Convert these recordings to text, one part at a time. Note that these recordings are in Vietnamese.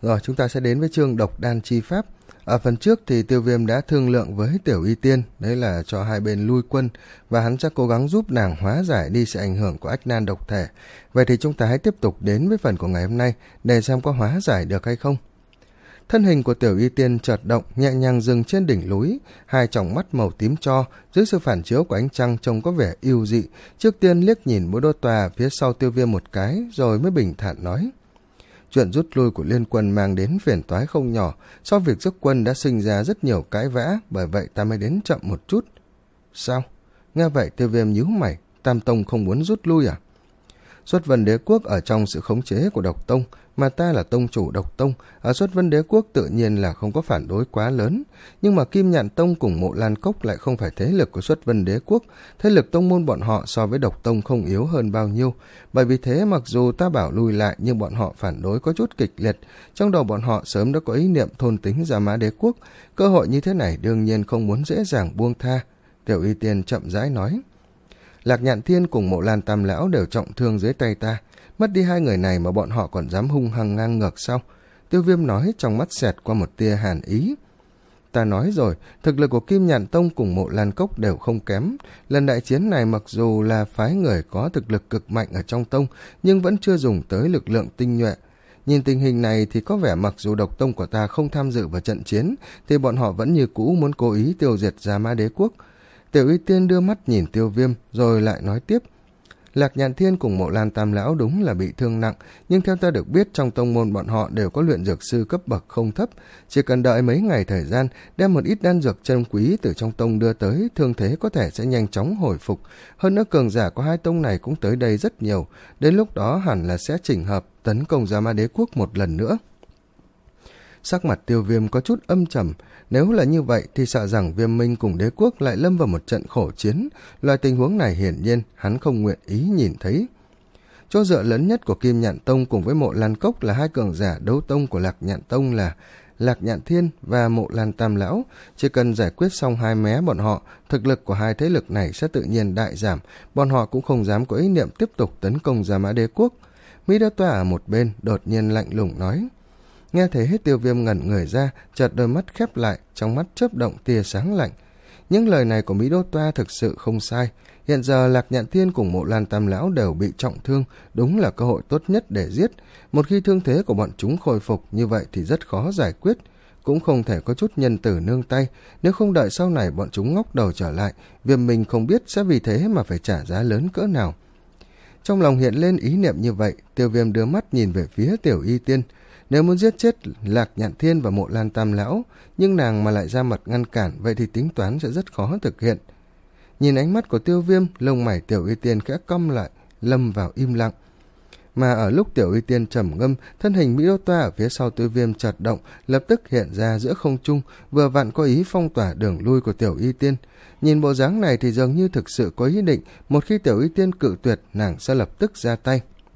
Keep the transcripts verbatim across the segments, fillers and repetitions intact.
Rồi chúng ta sẽ đến với chương độc đan chi pháp. Ở phần trước thì Tiêu Viêm đã thương lượng với Tiểu Y Tiên, đấy là cho hai bên lui quân và hắn sẽ cố gắng giúp nàng hóa giải đi sự ảnh hưởng của ách nan độc thể. Vậy thì chúng ta hãy tiếp tục đến với phần của ngày hôm nay để xem có hóa giải được hay không. Thân hình của Tiểu Y Tiên chợt động, nhẹ nhàng dừng trên đỉnh núi, hai tròng mắt màu tím tro dưới sự phản chiếu của ánh trăng trông có vẻ yêu dị. Trước tiên liếc nhìn Mũi Đô Tòa phía sau Tiêu Viêm một cái rồi mới bình thản nói: chuyện rút lui của liên quân mang đến phiền toái không nhỏ, sau việc rút quân đã sinh ra rất nhiều cãi vã, bởi vậy ta mới đến chậm một chút. Sao? Nghe vậy Tiêu Viêm nhíu mày, Tam Tông không muốn rút lui à? Xuất Vân Đế Quốc ở trong sự khống chế của Độc Tông, mà ta là tông chủ Độc Tông, ở Xuất Vân Đế Quốc tự nhiên là không có phản đối quá lớn, nhưng mà Kim Nhạn Tông cùng Mộ Lan Cốc lại không phải thế lực của Xuất Vân Đế Quốc, thế lực tông môn bọn họ so với Độc Tông không yếu hơn bao nhiêu, bởi vì thế mặc dù ta bảo lùi lại nhưng bọn họ phản đối có chút kịch liệt, trong đầu bọn họ sớm đã có ý niệm thôn tính Gia Mã Đế Quốc, cơ hội như thế này đương nhiên không muốn dễ dàng buông tha. Tiểu Y Tiên chậm rãi nói: Lạc Nhạn Thiên cùng Mộ Lan Tam Lão đều trọng thương dưới tay ta, mất đi hai người này mà bọn họ còn dám hung hăng ngang ngược sao? Tiêu Viêm nói, trong mắt xẹt qua một tia hàn ý. Ta nói rồi, thực lực của Kim Nhạn Tông cùng Mộ Lan Cốc đều không kém. Lần đại chiến này mặc dù là phái người có thực lực cực mạnh ở trong tông, nhưng vẫn chưa dùng tới lực lượng tinh nhuệ. Nhìn tình hình này thì có vẻ mặc dù Độc Tông của ta không tham dự vào trận chiến, thì bọn họ vẫn như cũ muốn cố ý tiêu diệt Gia Mã Đế Quốc. Tiểu Y Tiên đưa mắt nhìn Tiêu Viêm rồi lại nói tiếp: Lạc Nhạn Thiên cùng Mộ Lan Tam Lão đúng là bị thương nặng, nhưng theo ta được biết trong tông môn bọn họ đều có luyện dược sư cấp bậc không thấp, chỉ cần đợi mấy ngày thời gian, đem một ít đan dược chân quý từ trong tông đưa tới, thương thế có thể sẽ nhanh chóng hồi phục. Hơn nữa cường giả của hai tông này cũng tới đây rất nhiều, đến lúc đó hẳn là sẽ chỉnh hợp tấn công Gia Mã Đế Quốc một lần nữa. Sắc mặt Tiêu Viêm có chút âm trầm, nếu là như vậy thì sợ rằng Viêm Minh cùng Đế Quốc lại lâm vào một trận khổ chiến, loại tình huống này hiển nhiên hắn không nguyện ý nhìn thấy. Chỗ dựa lớn nhất của Kim Nhạn Tông cùng với Mộ Lan Cốc là hai cường giả đấu tông của Lạc Nhạn Tông là Lạc Nhạn Thiên và Mộ Lan Tam Lão, chỉ cần giải quyết xong hai mé bọn họ, thực lực của hai thế lực này sẽ tự nhiên đại giảm, bọn họ cũng không dám có ý niệm tiếp tục tấn công Gia Mã Đế Quốc. Mỹ Đa Toa ở một bên đột nhiên lạnh lùng nói. Nghe thấy hết Tiêu Viêm ngẩn người ra, chợt đôi mắt khép lại, trong mắt chớp động tia sáng lạnh. Những lời này của Mỹ Đô Toa thực sự không sai. Hiện giờ Lạc Nhạn Thiên cùng Mộ Lan Tam Lão đều bị trọng thương, đúng là cơ hội tốt nhất để giết. Một khi thương thế của bọn chúng khôi phục như vậy thì rất khó giải quyết, cũng không thể có chút nhân tử nương tay. Nếu không đợi sau này bọn chúng ngóc đầu trở lại, Viêm Minh không biết sẽ vì thế mà phải trả giá lớn cỡ nào. Trong lòng hiện lên ý niệm như vậy, Tiêu Viêm đưa mắt nhìn về phía Tiểu Y Tiên. Nếu muốn giết chết Lạc Nhạn Thiên và Mộ Lan Tam Lão, nhưng nàng mà lại ra mặt ngăn cản, vậy thì tính toán sẽ rất khó thực hiện. Nhìn ánh mắt của Tiêu Viêm, lông mày Tiểu Y Tiên khẽ cong lại, lâm vào im lặng. Mà ở lúc Tiểu Y Tiên trầm ngâm, thân hình Mỹ Đô Toa ở phía sau Tiêu Viêm chợt động, lập tức hiện ra giữa không trung, vừa vặn có ý phong tỏa đường lui của Tiểu Y Tiên. Nhìn bộ dáng này thì dường như thực sự có ý định, một khi Tiểu Y Tiên cự tuyệt, nàng sẽ lập tức ra tay.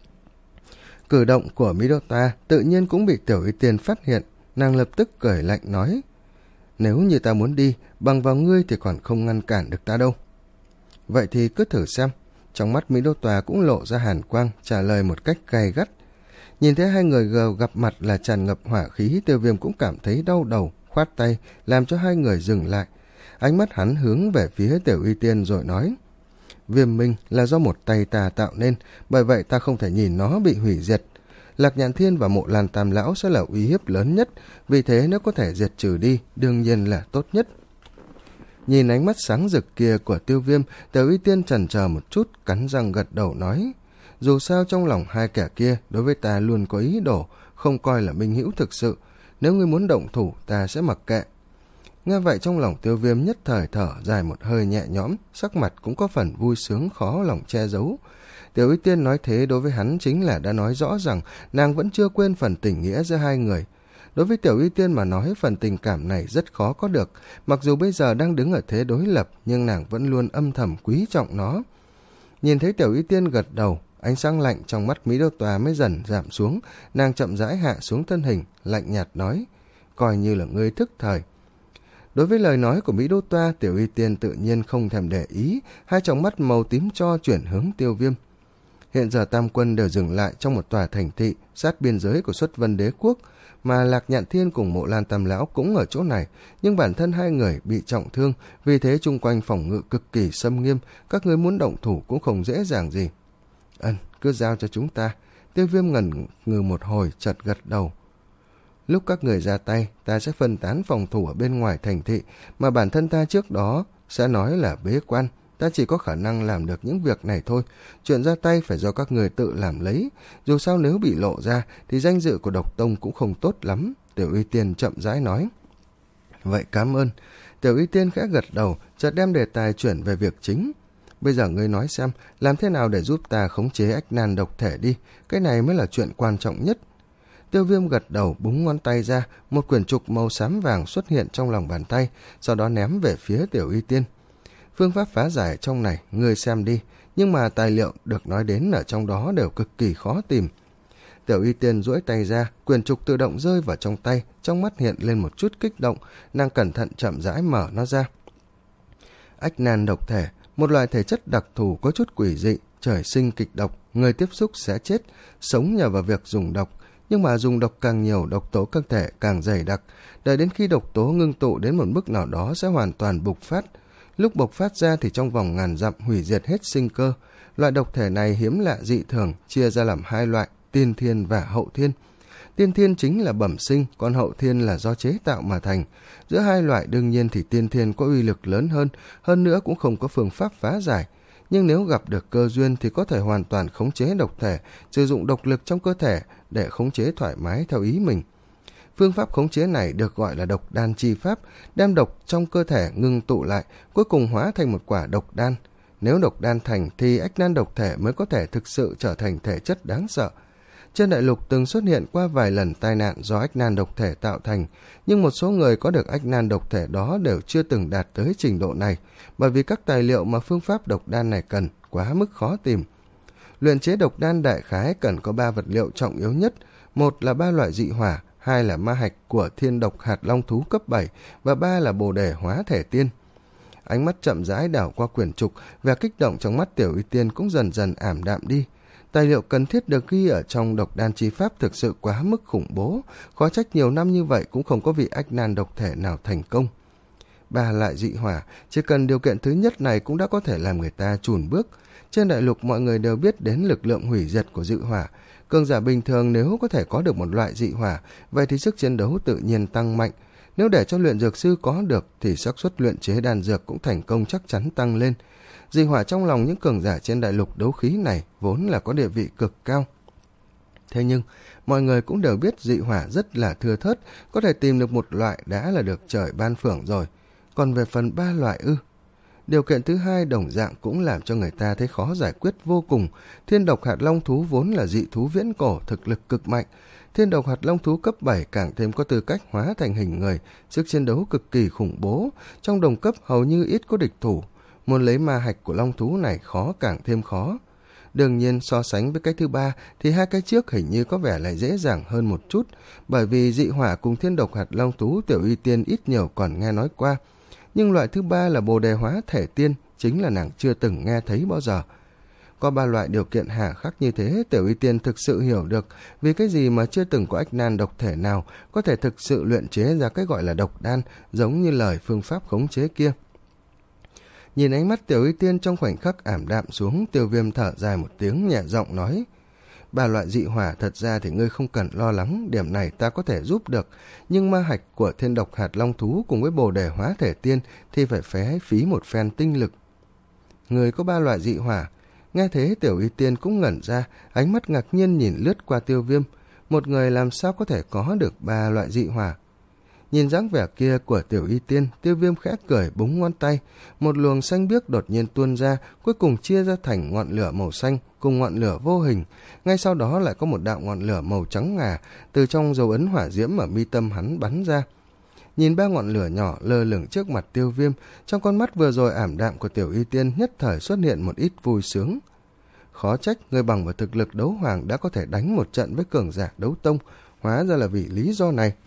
Cử động của Mỹ Đô Toa tự nhiên cũng bị Tiểu Y Tiên phát hiện, nàng lập tức cười lạnh nói: Nếu như ta muốn đi, bằng vào ngươi thì còn không ngăn cản được ta đâu. Vậy thì cứ thử xem. Trong mắt Mỹ Đô Toa cũng lộ ra hàn quang, trả lời một cách gay gắt. Nhìn thấy hai người gờ gặp mặt là tràn ngập hỏa khí, Tiêu Viêm cũng cảm thấy đau đầu, khoát tay, làm cho hai người dừng lại. Ánh mắt hắn hướng về phía Tiểu Y Tiên rồi nói: Viêm Minh là do một tay ta tạo nên, bởi vậy ta không thể nhìn nó bị hủy diệt. Lạc Nhạn Thiên và Mộ Lan Tam Lão sẽ là uy hiếp lớn nhất, vì thế nếu có thể diệt trừ đi, đương nhiên là tốt nhất. Nhìn ánh mắt sáng rực kia của Tiêu Viêm, Tiểu Y Tiên chần chờ một chút, cắn răng gật đầu nói: Dù sao trong lòng hai kẻ kia đối với ta luôn có ý đồ, không coi là minh hữu thực sự. Nếu ngươi muốn động thủ, ta sẽ mặc kệ. Nghe vậy trong lòng Tiêu Viêm nhất thời thở dài một hơi nhẹ nhõm, sắc mặt cũng có phần vui sướng khó lòng che giấu. Tiểu Y Tiên nói thế đối với hắn chính là đã nói rõ rằng nàng vẫn chưa quên phần tình nghĩa giữa hai người. Đối với Tiểu Y Tiên mà nói, phần tình cảm này rất khó có được, mặc dù bây giờ đang đứng ở thế đối lập, nhưng nàng vẫn luôn âm thầm quý trọng nó. Nhìn thấy Tiểu Y Tiên gật đầu, ánh sáng lạnh trong mắt Mỹ Đô Toa mới dần giảm xuống, nàng chậm rãi hạ xuống thân hình, lạnh nhạt nói: Coi như là ngươi thức thời. Đối với lời nói của Mỹ Đô Toa, Tiểu Y Tiên tự nhiên không thèm để ý, hai tròng mắt màu tím cho chuyển hướng Tiêu Viêm. Hiện giờ tam quân đều dừng lại trong một tòa thành thị sát biên giới của Xuất Vân Đế Quốc, mà Lạc Nhạn Thiên cùng Mộ Lan Tam Lão cũng ở chỗ này, nhưng bản thân hai người bị trọng thương, vì thế chung quanh phòng ngự cực kỳ xâm nghiêm, các ngươi muốn động thủ cũng không dễ dàng gì. Ân, cứ giao cho chúng ta. Tiêu Viêm ngẩn ngừ một hồi, chợt gật đầu. Lúc các người ra tay, ta sẽ phân tán phòng thủ ở bên ngoài thành thị, mà bản thân ta trước đó sẽ nói là bế quan. Ta chỉ có khả năng làm được những việc này thôi. Chuyện ra tay phải do các người tự làm lấy. Dù sao nếu bị lộ ra thì danh dự của độc tông cũng không tốt lắm. Tiểu Y Tiên chậm rãi nói. Vậy cảm ơn. Tiểu Y Tiên khẽ gật đầu, chợt đem đề tài chuyển về việc chính. Bây giờ ngươi nói xem, làm thế nào để giúp ta khống chế ách nan độc thể đi. Cái này mới là chuyện quan trọng nhất. Tiêu Viêm gật đầu, búng ngón tay ra, một quyển trục màu xám vàng xuất hiện trong lòng bàn tay, sau đó ném về phía Tiểu Y Tiên. Phương pháp phá giải trong này, ngươi xem đi, nhưng mà tài liệu được nói đến ở trong đó đều cực kỳ khó tìm. Tiểu Y Tiên duỗi tay ra, quyển trục tự động rơi vào trong tay, trong mắt hiện lên một chút kích động, nàng cẩn thận chậm rãi mở nó ra. Ách nan độc thể, một loại thể chất đặc thù có chút quỷ dị, trời sinh kịch độc, người tiếp xúc sẽ chết, sống nhờ vào việc dùng độc. Nhưng mà dùng độc càng nhiều, độc tố cơ thể càng dày đặc, đợi đến khi độc tố ngưng tụ đến một mức nào đó sẽ hoàn toàn bộc phát. Lúc bộc phát ra thì trong vòng ngàn dặm hủy diệt hết sinh cơ. Loại độc thể này hiếm lạ dị thường, chia ra làm hai loại, tiên thiên và hậu thiên. Tiên thiên chính là bẩm sinh, còn hậu thiên là do chế tạo mà thành. Giữa hai loại đương nhiên thì tiên thiên có uy lực lớn hơn, hơn nữa cũng không có phương pháp phá giải. Nhưng nếu gặp được cơ duyên thì có thể hoàn toàn khống chế độc thể, sử dụng độc lực trong cơ thể để khống chế thoải mái theo ý mình. Phương pháp khống chế này được gọi là độc đan chi pháp, đem độc trong cơ thể ngưng tụ lại, cuối cùng hóa thành một quả độc đan. Nếu độc đan thành thì ách nan độc thể mới có thể thực sự trở thành thể chất đáng sợ. Trên đại lục từng xuất hiện qua vài lần tai nạn do ách nan độc thể tạo thành, nhưng một số người có được ách nan độc thể đó đều chưa từng đạt tới trình độ này, bởi vì các tài liệu mà phương pháp độc đan này cần quá mức khó tìm. Luyện chế độc đan đại khái cần có ba vật liệu trọng yếu nhất, một là ba loại dị hỏa, hai là ma hạch của thiên độc hạt long thú cấp bảy và ba là bồ đề hóa thể tiên. Ánh mắt chậm rãi đảo qua quyển trục, vẻ kích động trong mắt Tiểu Y Tiên cũng dần dần ảm đạm đi. Tài liệu cần thiết được ghi ở trong độc đan chi pháp thực sự quá mức khủng bố, khó trách nhiều năm như vậy cũng không có vị ách nan độc thể nào thành công. Ba loại dị hỏa, chỉ cần điều kiện thứ nhất này cũng đã có thể làm người ta chùn bước. Trên đại lục mọi người đều biết đến lực lượng hủy diệt của dị hỏa. Cường giả bình thường nếu có thể có được một loại dị hỏa, vậy thì sức chiến đấu tự nhiên tăng mạnh. Nếu để cho luyện dược sư có được thì xác suất luyện chế đan dược cũng thành công chắc chắn tăng lên. Dị hỏa trong lòng những cường giả trên đại lục đấu khí này vốn là có địa vị cực cao. Thế nhưng, mọi người cũng đều biết dị hỏa rất là thưa thớt, có thể tìm được một loại đã là được trời ban phưởng rồi. Còn về phần ba loại ư? Điều kiện thứ hai đồng dạng cũng làm cho người ta thấy khó giải quyết vô cùng. Thiên độc hạt long thú vốn là dị thú viễn cổ, thực lực cực mạnh. Thiên độc hạt long thú cấp bảy càng thêm có tư cách hóa thành hình người, sức chiến đấu cực kỳ khủng bố, trong đồng cấp hầu như ít có địch thủ. Muốn lấy ma hạch của long thú này khó càng thêm khó. Đương nhiên so sánh với cái thứ ba thì hai cái trước hình như có vẻ lại dễ dàng hơn một chút, bởi vì dị hỏa cùng thiên độc hạt long thú Tiểu Y Tiên ít nhiều còn nghe nói qua. Nhưng loại thứ ba là bồ đề hóa thể tiên, chính là nàng chưa từng nghe thấy bao giờ. Có ba loại điều kiện hà khắc như thế, Tiểu Y Tiên thực sự hiểu được vì cái gì mà chưa từng có ách nan độc thể nào có thể thực sự luyện chế ra cái gọi là độc đan, giống như lời phương pháp khống chế kia. Nhìn ánh mắt Tiểu Y Tiên trong khoảnh khắc ảm đạm xuống, Tiêu Viêm thở dài một tiếng nhẹ giọng nói: Ba loại dị hỏa thật ra thì ngươi không cần lo lắng, điểm này ta có thể giúp được, nhưng ma hạch của thiên độc hạt long thú cùng với bồ đề hóa thể tiên thì phải phế phí một phen tinh lực. Ngươi có ba loại dị hỏa. Nghe thế Tiểu Y Tiên cũng ngẩn ra, ánh mắt ngạc nhiên nhìn lướt qua Tiêu Viêm. Một người làm sao có thể có được ba loại dị hỏa? Nhìn dáng vẻ kia của Tiểu Y Tiên, Tiêu Viêm khẽ cười búng ngón tay, một luồng xanh biếc đột nhiên tuôn ra, cuối cùng chia ra thành ngọn lửa màu xanh cùng ngọn lửa vô hình. Ngay sau đó lại có một đạo ngọn lửa màu trắng ngà từ trong dấu ấn hỏa diễm ở mi tâm hắn bắn ra. Nhìn ba ngọn lửa nhỏ lơ lửng trước mặt Tiêu Viêm, trong con mắt vừa rồi ảm đạm của Tiểu Y Tiên nhất thời xuất hiện một ít vui sướng. Khó trách người bằng vào thực lực đấu hoàng đã có thể đánh một trận với cường giả đấu tông, hóa ra là vì lý do này.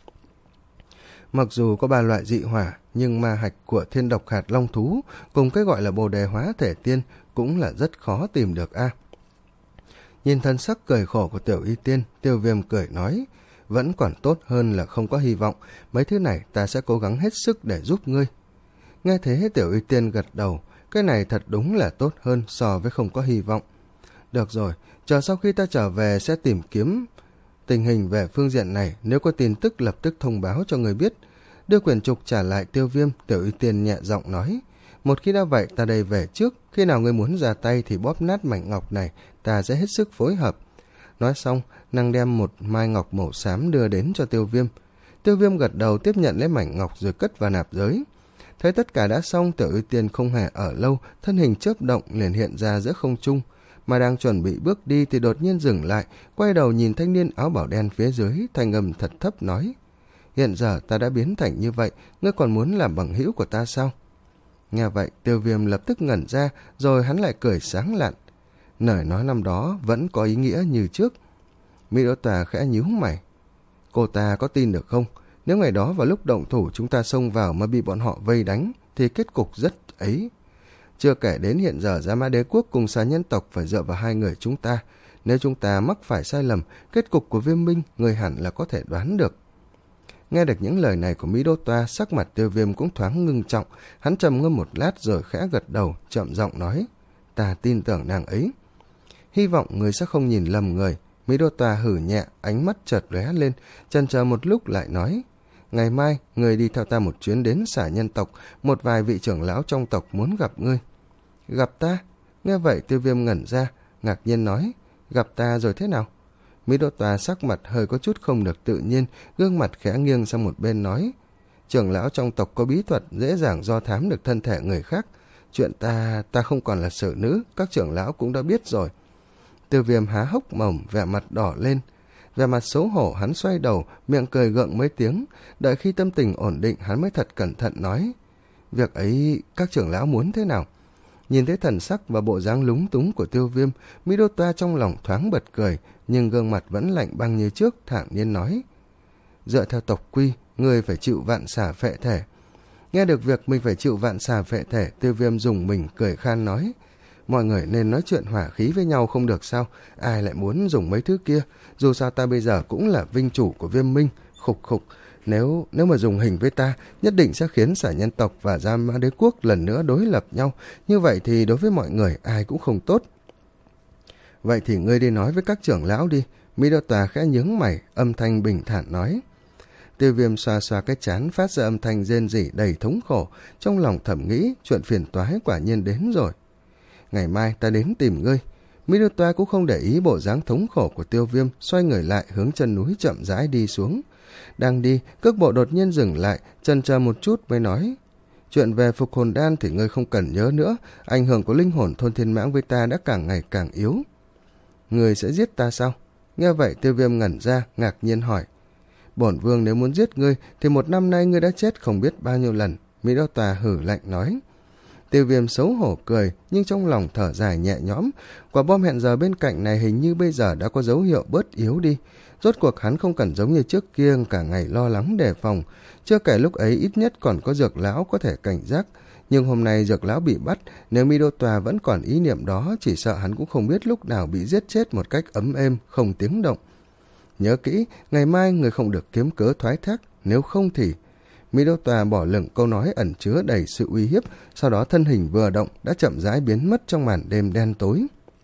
Mặc dù có ba loại dị hỏa, nhưng ma hạch của thiên độc hạt long thú cùng cái gọi là bồ đề hóa thể tiên cũng là rất khó tìm được a. À, nhìn thân sắc cười khổ của Tiểu Y Tiên, Tiêu Viêm cười nói: vẫn còn tốt hơn là không có hy vọng. Mấy thứ này ta sẽ cố gắng hết sức để giúp ngươi. Nghe thế Tiểu Y Tiên gật đầu, cái này thật đúng là tốt hơn so với không có hy vọng. Được rồi, chờ sau khi ta trở về sẽ tìm kiếm tình hình về phương diện này, nếu có tin tức lập tức thông báo cho người biết. Đưa quyển trục trả lại Tiêu Viêm, Tiểu Y Tiên nhẹ giọng nói, một khi đã vậy ta đây về trước, khi nào ngươi muốn ra tay thì bóp nát mảnh ngọc này, ta sẽ hết sức phối hợp. Nói xong, nàng đem một mai ngọc màu xám đưa đến cho Tiêu Viêm. Tiêu Viêm gật đầu tiếp nhận lấy mảnh ngọc rồi cất vào nạp giới. Thấy tất cả đã xong, Tiểu Y Tiên không hề ở lâu, thân hình chớp động liền hiện ra giữa không trung, mà đang chuẩn bị bước đi thì đột nhiên dừng lại, quay đầu nhìn thanh niên áo bảo đen phía dưới, thanh âm thật thấp nói, hiện giờ ta đã biến thành như vậy, ngươi còn muốn làm bằng hữu của ta sao? Nghe vậy, Tiêu Viêm lập tức ngẩn ra, rồi hắn lại cười sáng lạn. Lời nói năm đó vẫn có ý nghĩa như trước. Mỹ Đỗ Tà khẽ nhíu mày. Cô ta có tin được không? Nếu ngày đó vào lúc động thủ chúng ta xông vào mà bị bọn họ vây đánh, thì kết cục rất ấy. Chưa kể đến hiện giờ Gia Mã Đế Quốc cùng Xà Nhân tộc phải dựa vào hai người chúng ta. Nếu chúng ta mắc phải sai lầm, kết cục của Viêm Minh người hẳn là có thể đoán được. Nghe được những lời này của Mỹ Đô Toa, sắc mặt Tiêu Viêm cũng thoáng ngưng trọng. Hắn trầm ngâm một lát rồi khẽ gật đầu, chậm giọng nói, ta tin tưởng nàng ấy. Hy vọng người sẽ không nhìn lầm người. Mỹ Đô Toa hử nhẹ, ánh mắt chợt lóe lên, chần chờ một lúc lại nói, ngày mai người đi theo ta một chuyến đến Xà Nhân tộc, một vài vị trưởng lão trong tộc muốn gặp ngươi. Gặp ta? Nghe vậy Tiêu Viêm ngẩn ra, ngạc nhiên nói, gặp ta rồi thế nào? Mỹ Đô Toa sắc mặt hơi có chút không được tự nhiên, gương mặt khẽ nghiêng sang một bên nói, trưởng lão trong tộc có bí thuật dễ dàng do thám được thân thể người khác. Chuyện ta, ta không còn là xử nữ, các trưởng lão cũng đã biết rồi. Tiêu Viêm há hốc mồm, vẻ mặt đỏ lên. Vẻ mặt xấu hổ, hắn xoay đầu, miệng cười gượng mấy tiếng. Đợi khi tâm tình ổn định, hắn mới thật cẩn thận nói, việc ấy các trưởng lão muốn thế nào? Nhìn thấy thần sắc và bộ dáng lúng túng của Tiêu Viêm, Mỹ Đô Toa trong lòng thoáng bật cười, nhưng gương mặt vẫn lạnh băng như trước, thản nhiên nói, dựa theo tộc quy, người phải chịu vạn xà phệ thể. Nghe được việc mình phải chịu vạn xà phệ thể, Tiêu Viêm dùng mình cười khan nói, mọi người nên nói chuyện hỏa khí với nhau không được sao, ai lại muốn dùng mấy thứ kia, dù sao ta bây giờ cũng là vinh chủ của Viêm Minh. Khục khục, nếu nếu mà dùng hình với ta, nhất định sẽ khiến Xà Nhân tộc và Gia Mã Đế Quốc lần nữa đối lập nhau, như vậy thì đối với mọi người ai cũng không tốt. Vậy thì ngươi đi nói với các trưởng lão đi. Mỹ Đô Tòa khẽ nhướng mày, âm thanh bình thản nói. Tiêu Viêm xoa xoa cái trán, phát ra âm thanh rên rỉ đầy thống khổ, trong lòng thầm nghĩ chuyện phiền toái quả nhiên đến rồi. Ngày mai ta đến tìm ngươi. Mỹ Đô Toa cũng không để ý bộ dáng thống khổ của Tiêu Viêm, xoay người lại hướng chân núi chậm rãi đi xuống. Đang đi, cước bộ đột nhiên dừng lại, chần chờ một chút mới nói, chuyện về phục hồn đan thì ngươi không cần nhớ nữa, ảnh hưởng của linh hồn thôn thiên mãng với ta đã càng ngày càng yếu. Ngươi sẽ giết ta sao? Nghe vậy Tiêu Viêm ngẩn ra, ngạc nhiên hỏi. Bổn vương nếu muốn giết ngươi thì một năm nay ngươi đã chết không biết bao nhiêu lần. Mỹ Đô Tòa hử lạnh nói. Tiêu Viêm xấu hổ cười, nhưng trong lòng thở dài nhẹ nhõm. Quả bom hẹn giờ bên cạnh này hình như bây giờ đã có dấu hiệu bớt yếu đi. Rốt cuộc hắn không cần giống như trước kia cả ngày lo lắng đề phòng. Chưa kể lúc ấy ít nhất còn có Dược Lão có thể cảnh giác. Nhưng hôm nay Dược Lão bị bắt, nếu Mỹ Đô Tòa vẫn còn ý niệm đó, chỉ sợ hắn cũng không biết lúc nào bị giết chết một cách ấm êm, không tiếng động. Nhớ kỹ, ngày mai người không được kiếm cớ thoái thác, nếu không thì... Mỹ Đô Tòa bỏ lửng câu nói ẩn chứa đầy sự uy hiếp, sau đó thân hình vừa động đã chậm rãi biến mất trong màn đêm đen tối.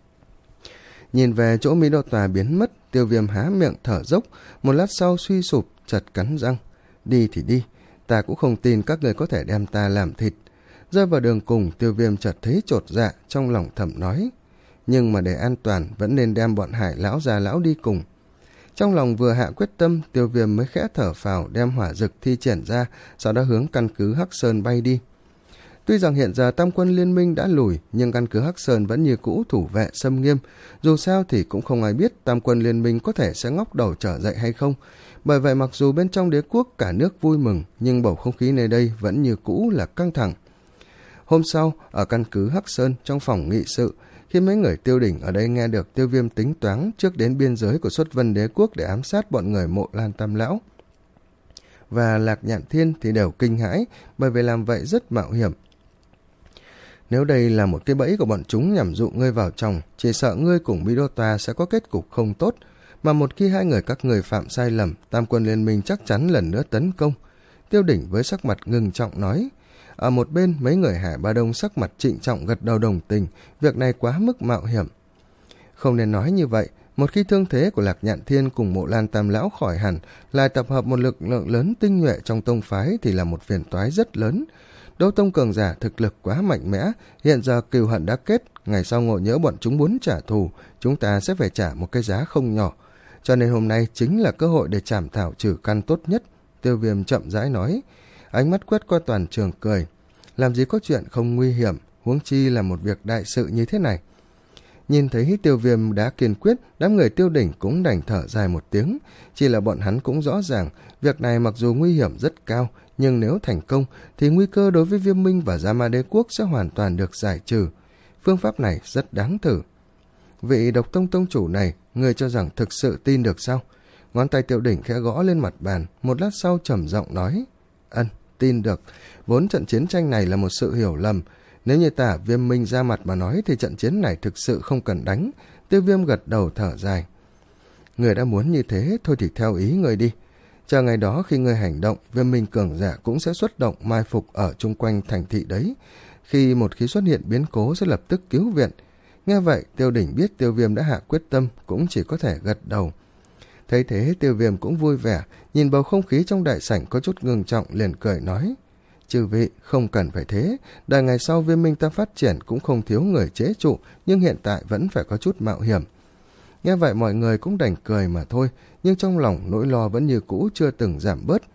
Nhìn về chỗ Mỹ Đô Tòa biến mất, Tiêu Viêm há miệng thở dốc, một lát sau suy sụp, chật cắn răng. Đi thì đi, ta cũng không tin các người có thể đem ta làm thịt. Rơi vào đường cùng, Tiêu Viêm chợt thấy chột dạ, trong lòng thầm nói. Nhưng mà để an toàn, vẫn nên đem bọn Hải lão già lão đi cùng. Trong lòng vừa hạ quyết tâm, Tiêu Viêm mới khẽ thở phào đem hỏa dực thi triển ra, sau đó hướng căn cứ Hắc Sơn bay đi. Tuy rằng hiện giờ tam quân liên minh đã lùi, nhưng căn cứ Hắc Sơn vẫn như cũ thủ vệ xâm nghiêm. Dù sao thì cũng không ai biết tam quân liên minh có thể sẽ ngóc đầu trở dậy hay không. Bởi vậy mặc dù bên trong đế quốc cả nước vui mừng, nhưng bầu không khí nơi đây vẫn như cũ là căng thẳng. Hôm sau, ở căn cứ Hắc Sơn trong phòng nghị sự, khi mấy người Tiêu Đỉnh ở đây nghe được Tiêu Viêm tính toán trước đến biên giới của Xuất Vân Đế Quốc để ám sát bọn người Mộ Lan Tam Lão và Lạc Nhạn Thiên thì đều kinh hãi, bởi vì làm vậy rất mạo hiểm. Nếu đây là một cái bẫy của bọn chúng nhằm dụ ngươi vào chồng, chỉ sợ ngươi cùng Mỹ Đô Tòa sẽ có kết cục không tốt. mà một khi hai người các người phạm sai lầm, tam quân liên minh chắc chắn lần nữa tấn công. Tiêu Đỉnh với sắc mặt ngưng trọng nói. Ở một bên, mấy người Hải Ba Đông sắc mặt trịnh trọng gật đầu đồng tình, việc này quá mức mạo hiểm. Không nên nói như vậy, một khi thương thế của Lạc Nhạn Thiên cùng Mộ Lan Tam Lão khỏi hẳn, lại tập hợp một lực lượng lớn tinh nhuệ trong tông phái thì là một phiền toái rất lớn. Đấu tông cường giả thực lực quá mạnh mẽ, hiện giờ cừu hận đã kết, ngày sau ngộ nhỡ bọn chúng muốn trả thù, chúng ta sẽ phải trả một cái giá không nhỏ. Cho nên hôm nay chính là cơ hội để chảm thảo trừ căn tốt nhất. Tiêu Viêm chậm rãi nói, ánh mắt quét qua toàn trường cười. Làm gì có chuyện không nguy hiểm, huống chi là một việc đại sự như thế này. Nhìn thấy Tiêu Viêm đã kiên quyết, đám người Tiêu Đỉnh cũng đành thở dài một tiếng. Chỉ là bọn hắn cũng rõ ràng, việc này mặc dù nguy hiểm rất cao, nhưng nếu thành công thì nguy cơ đối với Viêm Minh và Gia Ma Đế Quốc sẽ hoàn toàn được giải trừ. Phương pháp này rất đáng thử. Vị Độc Tông tông chủ này, người cho rằng thực sự tin được sao? Ngón tay Tiêu Đỉnh khẽ gõ lên mặt bàn, một lát sau trầm giọng nói, ân, tin được. Vốn trận chiến tranh này là một sự hiểu lầm. Nếu như ta Viêm Minh ra mặt mà nói thì trận chiến này thực sự không cần đánh. Tiêu Viêm gật đầu thở dài. Người đã muốn như thế, thôi thì theo ý người đi. Chờ ngày đó khi người hành động, Viêm Minh cường giả cũng sẽ xuất động mai phục ở chung quanh thành thị đấy. Khi một khi xuất hiện biến cố sẽ lập tức cứu viện. Nghe vậy, Tiêu Đỉnh biết Tiêu Viêm đã hạ quyết tâm, cũng chỉ có thể gật đầu. Thấy thế, Tiêu Viêm cũng vui vẻ, nhìn bầu không khí trong đại sảnh có chút ngưng trọng, liền cười nói, chư vị không cần phải thế, đời ngày sau Viêm Minh ta phát triển cũng không thiếu người chế trụ, nhưng hiện tại vẫn phải có chút mạo hiểm. Nghe vậy mọi người cũng đành cười mà thôi, nhưng trong lòng nỗi lo vẫn như cũ chưa từng giảm bớt.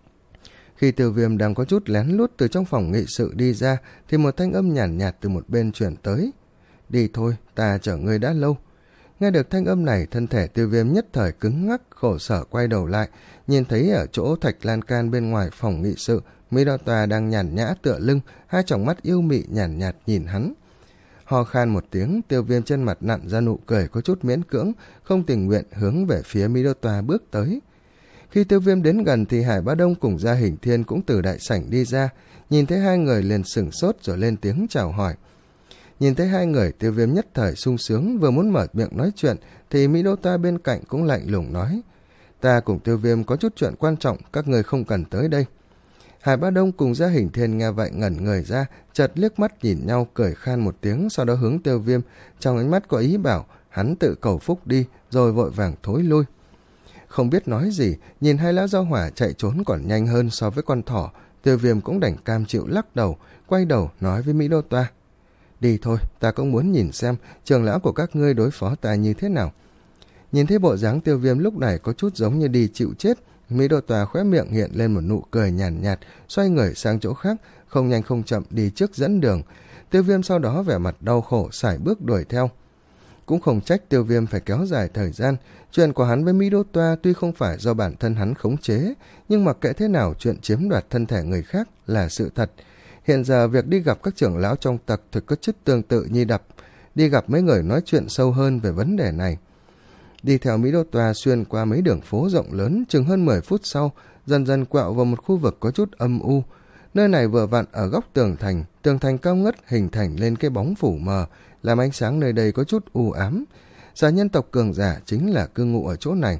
Khi Tiêu Viêm đang có chút lén lút từ trong phòng nghị sự đi ra, thì một thanh âm nhàn nhạt, nhạt từ một bên chuyển tới. Đi thôi, ta chở ngươi đã lâu. Nghe được thanh âm này, thân thể Tiêu Viêm nhất thời cứng ngắc, khổ sở quay đầu lại, nhìn thấy ở chỗ thạch lan can bên ngoài phòng nghị sự, Mỹ Đao Tòa đang nhàn nhã tựa lưng, hai tròng mắt yêu mị nhàn nhạt, nhạt nhìn hắn. Ho khan một tiếng, Tiêu Viêm trên mặt nặn ra nụ cười có chút miễn cưỡng, không tình nguyện hướng về phía Mỹ Đao Tòa bước tới. Khi Tiêu Viêm đến gần thì Hải Bá Đông cùng Gia Hình Thiên cũng từ đại sảnh đi ra, nhìn thấy hai người liền sửng sốt rồi lên tiếng chào hỏi. Nhìn thấy hai người, Tiêu Viêm nhất thời sung sướng, vừa muốn mở miệng nói chuyện thì Mỹ Đô Ta bên cạnh cũng lạnh lùng nói, ta cùng Tiêu Viêm có chút chuyện quan trọng, các người không cần tới đây. Hải Bá Đông cùng Gia Hình Thiên nghe vậy ngẩn người ra, chợt liếc mắt nhìn nhau cười khan một tiếng, sau đó hướng Tiêu Viêm, trong ánh mắt có ý bảo hắn tự cầu phúc đi, rồi vội vàng thối lui. Không biết nói gì, nhìn hai lão giao hỏa chạy trốn còn nhanh hơn so với con thỏ, Tiêu Viêm cũng đành cam chịu lắc đầu, quay đầu nói với Mỹ Đô Toa, đi thôi, ta cũng muốn nhìn xem trưởng lão của các ngươi đối phó ta như thế nào. Nhìn thấy bộ dáng Tiêu Viêm lúc này có chút giống như đi chịu chết, Mỹ Đô Tòa khóe miệng hiện lên một nụ cười nhàn nhạt, nhạt, xoay người sang chỗ khác, không nhanh không chậm đi trước dẫn đường. Tiêu Viêm sau đó vẻ mặt đau khổ sải bước đuổi theo. Cũng không trách Tiêu Viêm phải kéo dài thời gian, chuyện của hắn với Mỹ Đô Toa tuy không phải do bản thân hắn khống chế, nhưng mặc kệ thế nào chuyện chiếm đoạt thân thể người khác là sự thật. Hiện giờ việc đi gặp các trưởng lão trong tặc thực có chút tương tự như đập, đi gặp mấy người nói chuyện sâu hơn về vấn đề này. Đi theo Mỹ Đô Tòa xuyên qua mấy đường phố rộng lớn, chừng hơn mười phút sau, dần dần quẹo vào một khu vực có chút âm u. Nơi này vừa vặn ở góc tường thành, tường thành cao ngất hình thành lên cái bóng phủ mờ, làm ánh sáng nơi đây có chút u ám. Giả nhân tộc cường giả chính là cư ngụ ở chỗ này.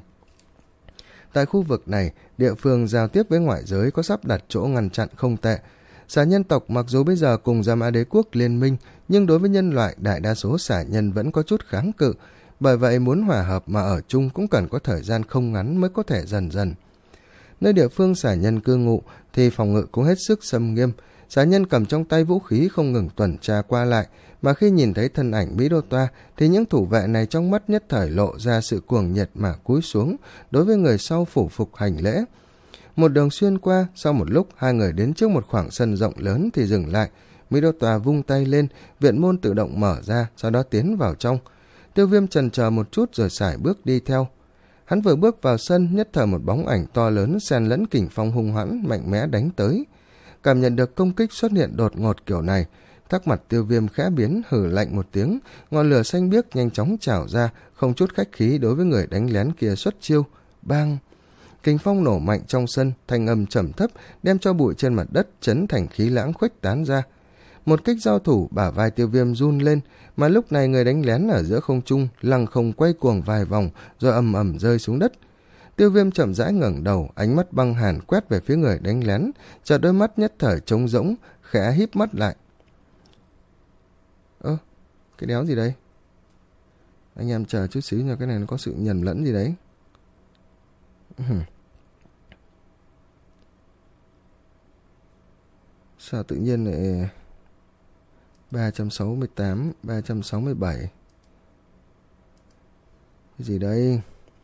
Tại khu vực này, địa phương giao tiếp với ngoại giới có sắp đặt chỗ ngăn chặn không tệ. Xà nhân tộc mặc dù bây giờ cùng Gia Mã Đế Quốc liên minh, nhưng đối với nhân loại đại đa số xà nhân vẫn có chút kháng cự, bởi vậy muốn hòa hợp mà ở chung cũng cần có thời gian không ngắn mới có thể dần dần. Nơi địa phương xà nhân cư ngụ thì phòng ngự cũng hết sức xâm nghiêm, xà nhân cầm trong tay vũ khí không ngừng tuần tra qua lại, mà khi nhìn thấy thân ảnh Mỹ Đô Toa thì những thủ vệ này trong mắt nhất thời lộ ra sự cuồng nhiệt mà cúi xuống, đối với người sau phủ phục hành lễ. Một đường xuyên qua, sau một lúc hai người đến trước một khoảng sân rộng lớn thì dừng lại. Mỹ Đô Tòa vung tay lên, viện môn tự động mở ra, sau đó tiến vào trong. Tiêu Viêm chần chờ một chút rồi sải bước đi theo. Hắn vừa bước vào sân, nhất thời một bóng ảnh to lớn xen lẫn kình phong hung hãn mạnh mẽ đánh tới. Cảm nhận được công kích xuất hiện đột ngột kiểu này, thắc mặt Tiêu Viêm khẽ biến, hử lạnh một tiếng, ngọn lửa xanh biếc nhanh chóng trào ra, không chút khách khí đối với người đánh lén kia xuất chiêu. Bang! Kình phong nổ mạnh trong sân, thanh âm trầm thấp, đem cho bụi trên mặt đất chấn thành khí lãng khuếch tán ra. Một kích giao thủ, bả vai Tiêu Viêm run lên, mà lúc này người đánh lén ở giữa không trung lăng không quay cuồng vài vòng rồi ầm ầm rơi xuống đất. Tiêu Viêm chậm rãi ngẩng đầu, ánh mắt băng hàn quét về phía người đánh lén, chợt đôi mắt nhất thời trống rỗng, khẽ híp mắt lại. Ơ, cái đéo gì đây? Anh em chờ chút xíu nha, cái này nó có sự nhầm lẫn gì đấy. Sao tự nhiên lại ba trăm sáu mươi tám, ba trăm sáu mươi bảy? Cái gì đây?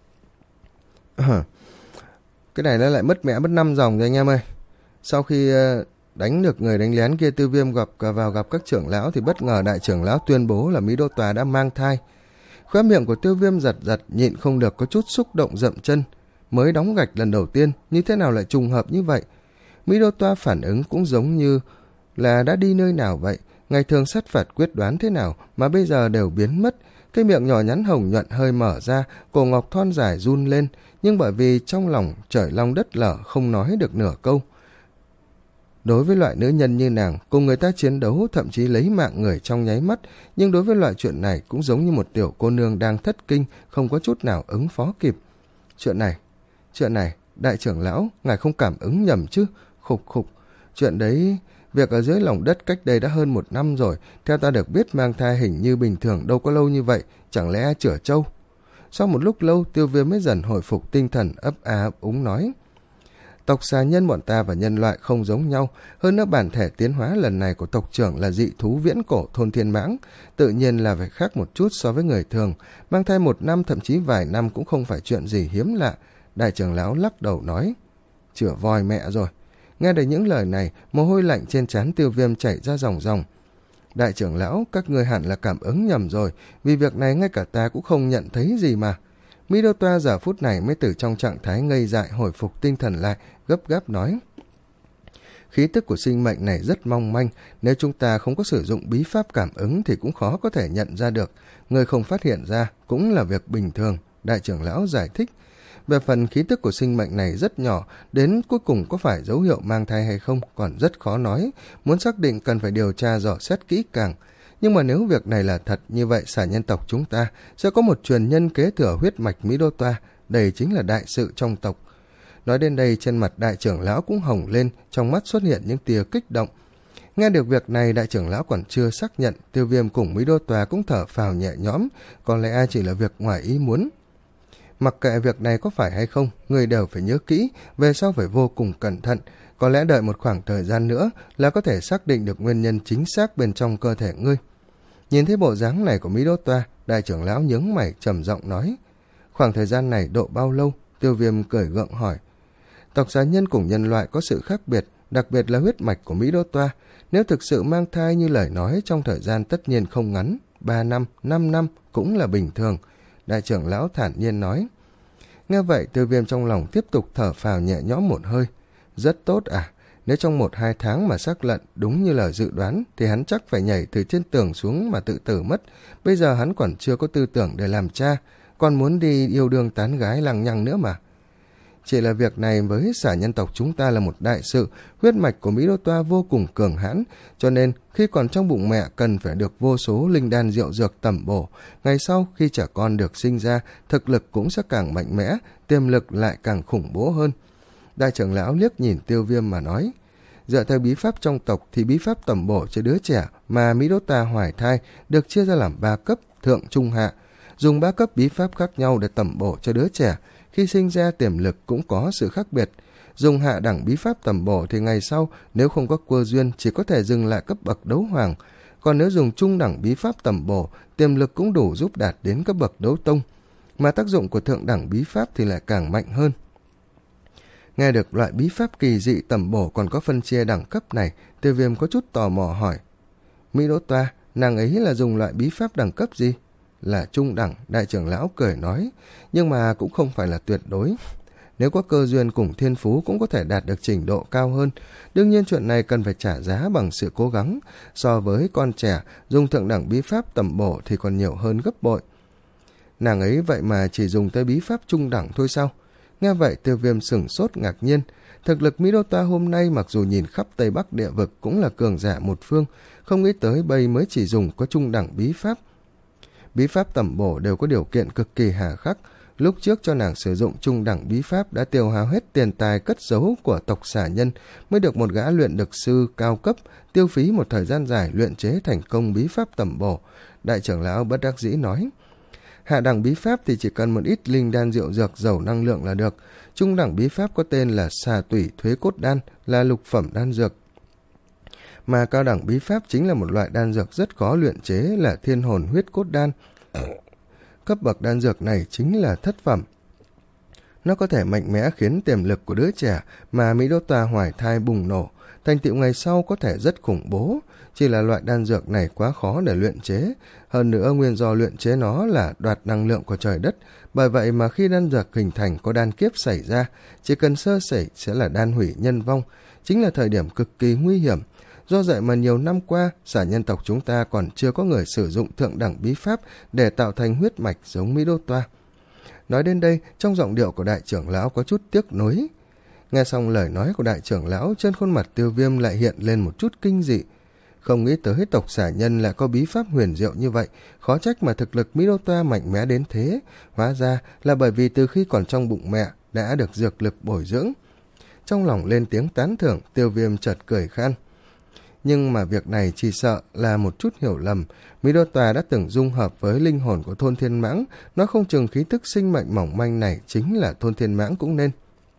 Cái này nó lại mất mẹ mất năm dòng rồi anh em ơi. Sau khi đánh được người đánh lén kia, Tiêu Viêm gặp vào gặp các trưởng lão thì bất ngờ đại trưởng lão tuyên bố là Mỹ Đô Tòa đã mang thai. Khóe miệng của Tiêu Viêm giật giật, nhịn không được có chút xúc động dậm chân. Mới đóng gạch lần đầu tiên, như thế nào lại trùng hợp như vậy? Mỹ Đô Toa phản ứng cũng giống như là đã đi nơi nào vậy. Ngày thường sát phạt quyết đoán thế nào mà bây giờ đều biến mất. Cái miệng nhỏ nhắn hồng nhuận hơi mở ra, cổ ngọc thon dài run lên, nhưng bởi vì trong lòng trời long đất lở không nói được nửa câu. Đối với loại nữ nhân như nàng, cùng người ta chiến đấu thậm chí lấy mạng người trong nháy mắt, nhưng đối với loại chuyện này cũng giống như một tiểu cô nương đang thất kinh, không có chút nào ứng phó kịp. Chuyện này, chuyện này, đại trưởng lão, ngài không cảm ứng nhầm chứ? Khục khục, chuyện đấy, việc ở dưới lòng đất cách đây đã hơn một năm rồi, theo ta được biết mang thai hình như bình thường đâu có lâu như vậy, chẳng lẽ chửa trâu? Sau một lúc lâu, Tiêu Viêm mới dần hồi phục tinh thần, ấp a ấp úng nói. Tộc xà nhân bọn ta và nhân loại không giống nhau, hơn nữa bản thể tiến hóa lần này của tộc trưởng là dị thú viễn cổ thôn thiên mãng, tự nhiên là phải khác một chút so với người thường, mang thai một năm thậm chí vài năm cũng không phải chuyện gì hiếm lạ. Đại trưởng lão lắc đầu nói, chửa voi mẹ rồi. Nghe được những lời này, mồ hôi lạnh trên trán Tiêu Viêm chảy ra ròng ròng. Đại trưởng lão, các ngươi hẳn là cảm ứng nhầm rồi, vì việc này ngay cả ta cũng không nhận thấy gì mà. Mỹ Đô Toa giờ phút này mới từ trong trạng thái ngây dại hồi phục tinh thần lại, gấp gáp nói. Khí tức của sinh mệnh này rất mong manh, nếu chúng ta không có sử dụng bí pháp cảm ứng thì cũng khó có thể nhận ra được. Người không phát hiện ra cũng là việc bình thường, đại trưởng lão giải thích. Về phần khí tức của sinh mệnh này rất nhỏ, đến cuối cùng có phải dấu hiệu mang thai hay không còn rất khó nói, muốn xác định cần phải điều tra dò xét kỹ càng. Nhưng mà nếu việc này là thật, như vậy xà nhân tộc chúng ta sẽ có một truyền nhân kế thừa huyết mạch Mỹ Đô Toa, đây chính là đại sự trong tộc. Nói đến đây, trên mặt đại trưởng lão cũng hồng lên, trong mắt xuất hiện những tia kích động. Nghe được việc này, đại trưởng lão còn chưa xác nhận, Tiêu Viêm cùng Mỹ Đô Toa cũng thở phào nhẹ nhõm, có lẽ chỉ là việc ngoài ý muốn. Mặc kệ việc này có phải hay không, người đều phải nhớ kỹ, về sau phải vô cùng cẩn thận. Có lẽ đợi một khoảng thời gian nữa là có thể xác định được nguyên nhân chính xác bên trong cơ thể ngươi. Nhìn thấy bộ dáng này của Mỹ Đô Toa, đại trưởng lão nhướng mày trầm giọng nói. Khoảng thời gian này độ bao lâu? Tiêu Viêm cười gượng hỏi. Tộc xà nhân cùng nhân loại có sự khác biệt, đặc biệt là huyết mạch của Mỹ Đô Toa. Nếu thực sự mang thai như lời nói, trong thời gian tất nhiên không ngắn, ba năm, năm năm cũng là bình thường. Đại trưởng lão thản nhiên nói. Nghe vậy, Tiêu Viêm trong lòng tiếp tục thở phào nhẹ nhõm một hơi. Rất tốt à, nếu trong một hai tháng mà xác lận đúng như lời dự đoán thì hắn chắc phải nhảy từ trên tường xuống mà tự tử mất. Bây giờ hắn còn chưa có tư tưởng để làm cha, còn muốn đi yêu đương tán gái lằng nhằng nữa mà. Chỉ là việc này với xà nhân tộc chúng ta là một đại sự, huyết mạch của Mỹ Đô Toa vô cùng cường hãn, cho nên khi còn trong bụng mẹ cần phải được vô số linh đan rượu dược tẩm bổ. Ngày sau khi trẻ con được sinh ra, thực lực cũng sẽ càng mạnh mẽ, tiềm lực lại càng khủng bố hơn. Đại trưởng lão liếc nhìn Tiêu Viêm mà nói, dựa theo bí pháp trong tộc thì bí pháp tẩm bổ cho đứa trẻ mà Mỹ Đô Toa hoài thai được chia ra làm ba cấp, thượng, trung, hạ. Dùng ba cấp bí pháp khác nhau để tẩm bổ cho đứa trẻ, khi sinh ra tiềm lực cũng có sự khác biệt. Dùng hạ đẳng bí pháp tẩm bổ thì ngày sau nếu không có cơ duyên chỉ có thể dừng lại cấp bậc đấu hoàng, còn nếu dùng trung đẳng bí pháp tẩm bổ, tiềm lực cũng đủ giúp đạt đến cấp bậc đấu tông, mà tác dụng của thượng đẳng bí pháp thì lại càng mạnh hơn. Nghe được loại bí pháp kỳ dị tẩm bổ còn có phân chia đẳng cấp này, Tiêu Viêm có chút tò mò hỏi. Mỹ Đỗ Toa, nàng ấy là dùng loại bí pháp đẳng cấp gì? Là trung đẳng, đại trưởng lão cười nói, nhưng mà cũng không phải là tuyệt đối. Nếu có cơ duyên cùng thiên phú cũng có thể đạt được trình độ cao hơn. Đương nhiên chuyện này cần phải trả giá bằng sự cố gắng. So với con trẻ, dùng thượng đẳng bí pháp tẩm bổ thì còn nhiều hơn gấp bội. Nàng ấy vậy mà chỉ dùng tới bí pháp trung đẳng thôi sao? Nghe vậy Tiêu Viêm sửng sốt ngạc nhiên. Thực lực Mỹ Đô Toa hôm nay mặc dù nhìn khắp Tây Bắc địa vực cũng là cường giả một phương, không nghĩ tới bây mới chỉ dùng có trung đẳng bí pháp. Bí pháp tẩm bổ đều có điều kiện cực kỳ hà khắc. Lúc trước cho nàng sử dụng trung đẳng bí pháp đã tiêu hao hết tiền tài cất giấu của tộc xà nhân, mới được một gã luyện dược sư cao cấp tiêu phí một thời gian dài luyện chế thành công bí pháp tẩm bổ. Đại trưởng lão bất đắc dĩ nói, hạ đẳng bí pháp thì chỉ cần một ít linh đan rượu dược giàu năng lượng là được. Trung đẳng bí pháp có tên là xà tủy thuế cốt đan, là lục phẩm đan dược. Mà cao đẳng bí pháp chính là một loại đan dược rất khó luyện chế, là thiên hồn huyết cốt đan. Cấp bậc đan dược này chính là thất phẩm. Nó có thể mạnh mẽ khiến tiềm lực của đứa trẻ mà Mỹ Đô Toa hoài thai bùng nổ, thành tựu ngày sau có thể rất khủng bố. Chỉ là loại đan dược này quá khó để luyện chế, hơn nữa nguyên do luyện chế nó là đoạt năng lượng của trời đất, bởi vậy mà khi đan dược hình thành có đan kiếp xảy ra, chỉ cần sơ sẩy sẽ là đan hủy nhân vong, chính là thời điểm cực kỳ nguy hiểm. Do vậy mà nhiều năm qua, xà nhân tộc chúng ta còn chưa có người sử dụng thượng đẳng bí pháp để tạo thành huyết mạch giống Mỹ Đô Toa. Nói đến đây, trong giọng điệu của đại trưởng lão có chút tiếc nuối. Nghe xong lời nói của đại trưởng lão, trên khuôn mặt Tiêu Viêm lại hiện lên một chút kinh dị. Không nghĩ tới tộc xà nhân lại có bí pháp huyền diệu như vậy, khó trách mà thực lực Mỹ Đô Toa mạnh mẽ đến thế. Hóa ra là bởi vì từ khi còn trong bụng mẹ đã được dược lực bồi dưỡng. Trong lòng lên tiếng tán thưởng, Tiêu Viêm chợt cười khan. Nhưng mà việc này chỉ sợ là một chút hiểu lầm. Mỹ Đô Toa đã từng dung hợp với linh hồn của Thôn Thiên Mãng, nó không chừng khí tức sinh mệnh mỏng manh này chính là Thôn Thiên Mãng cũng nên.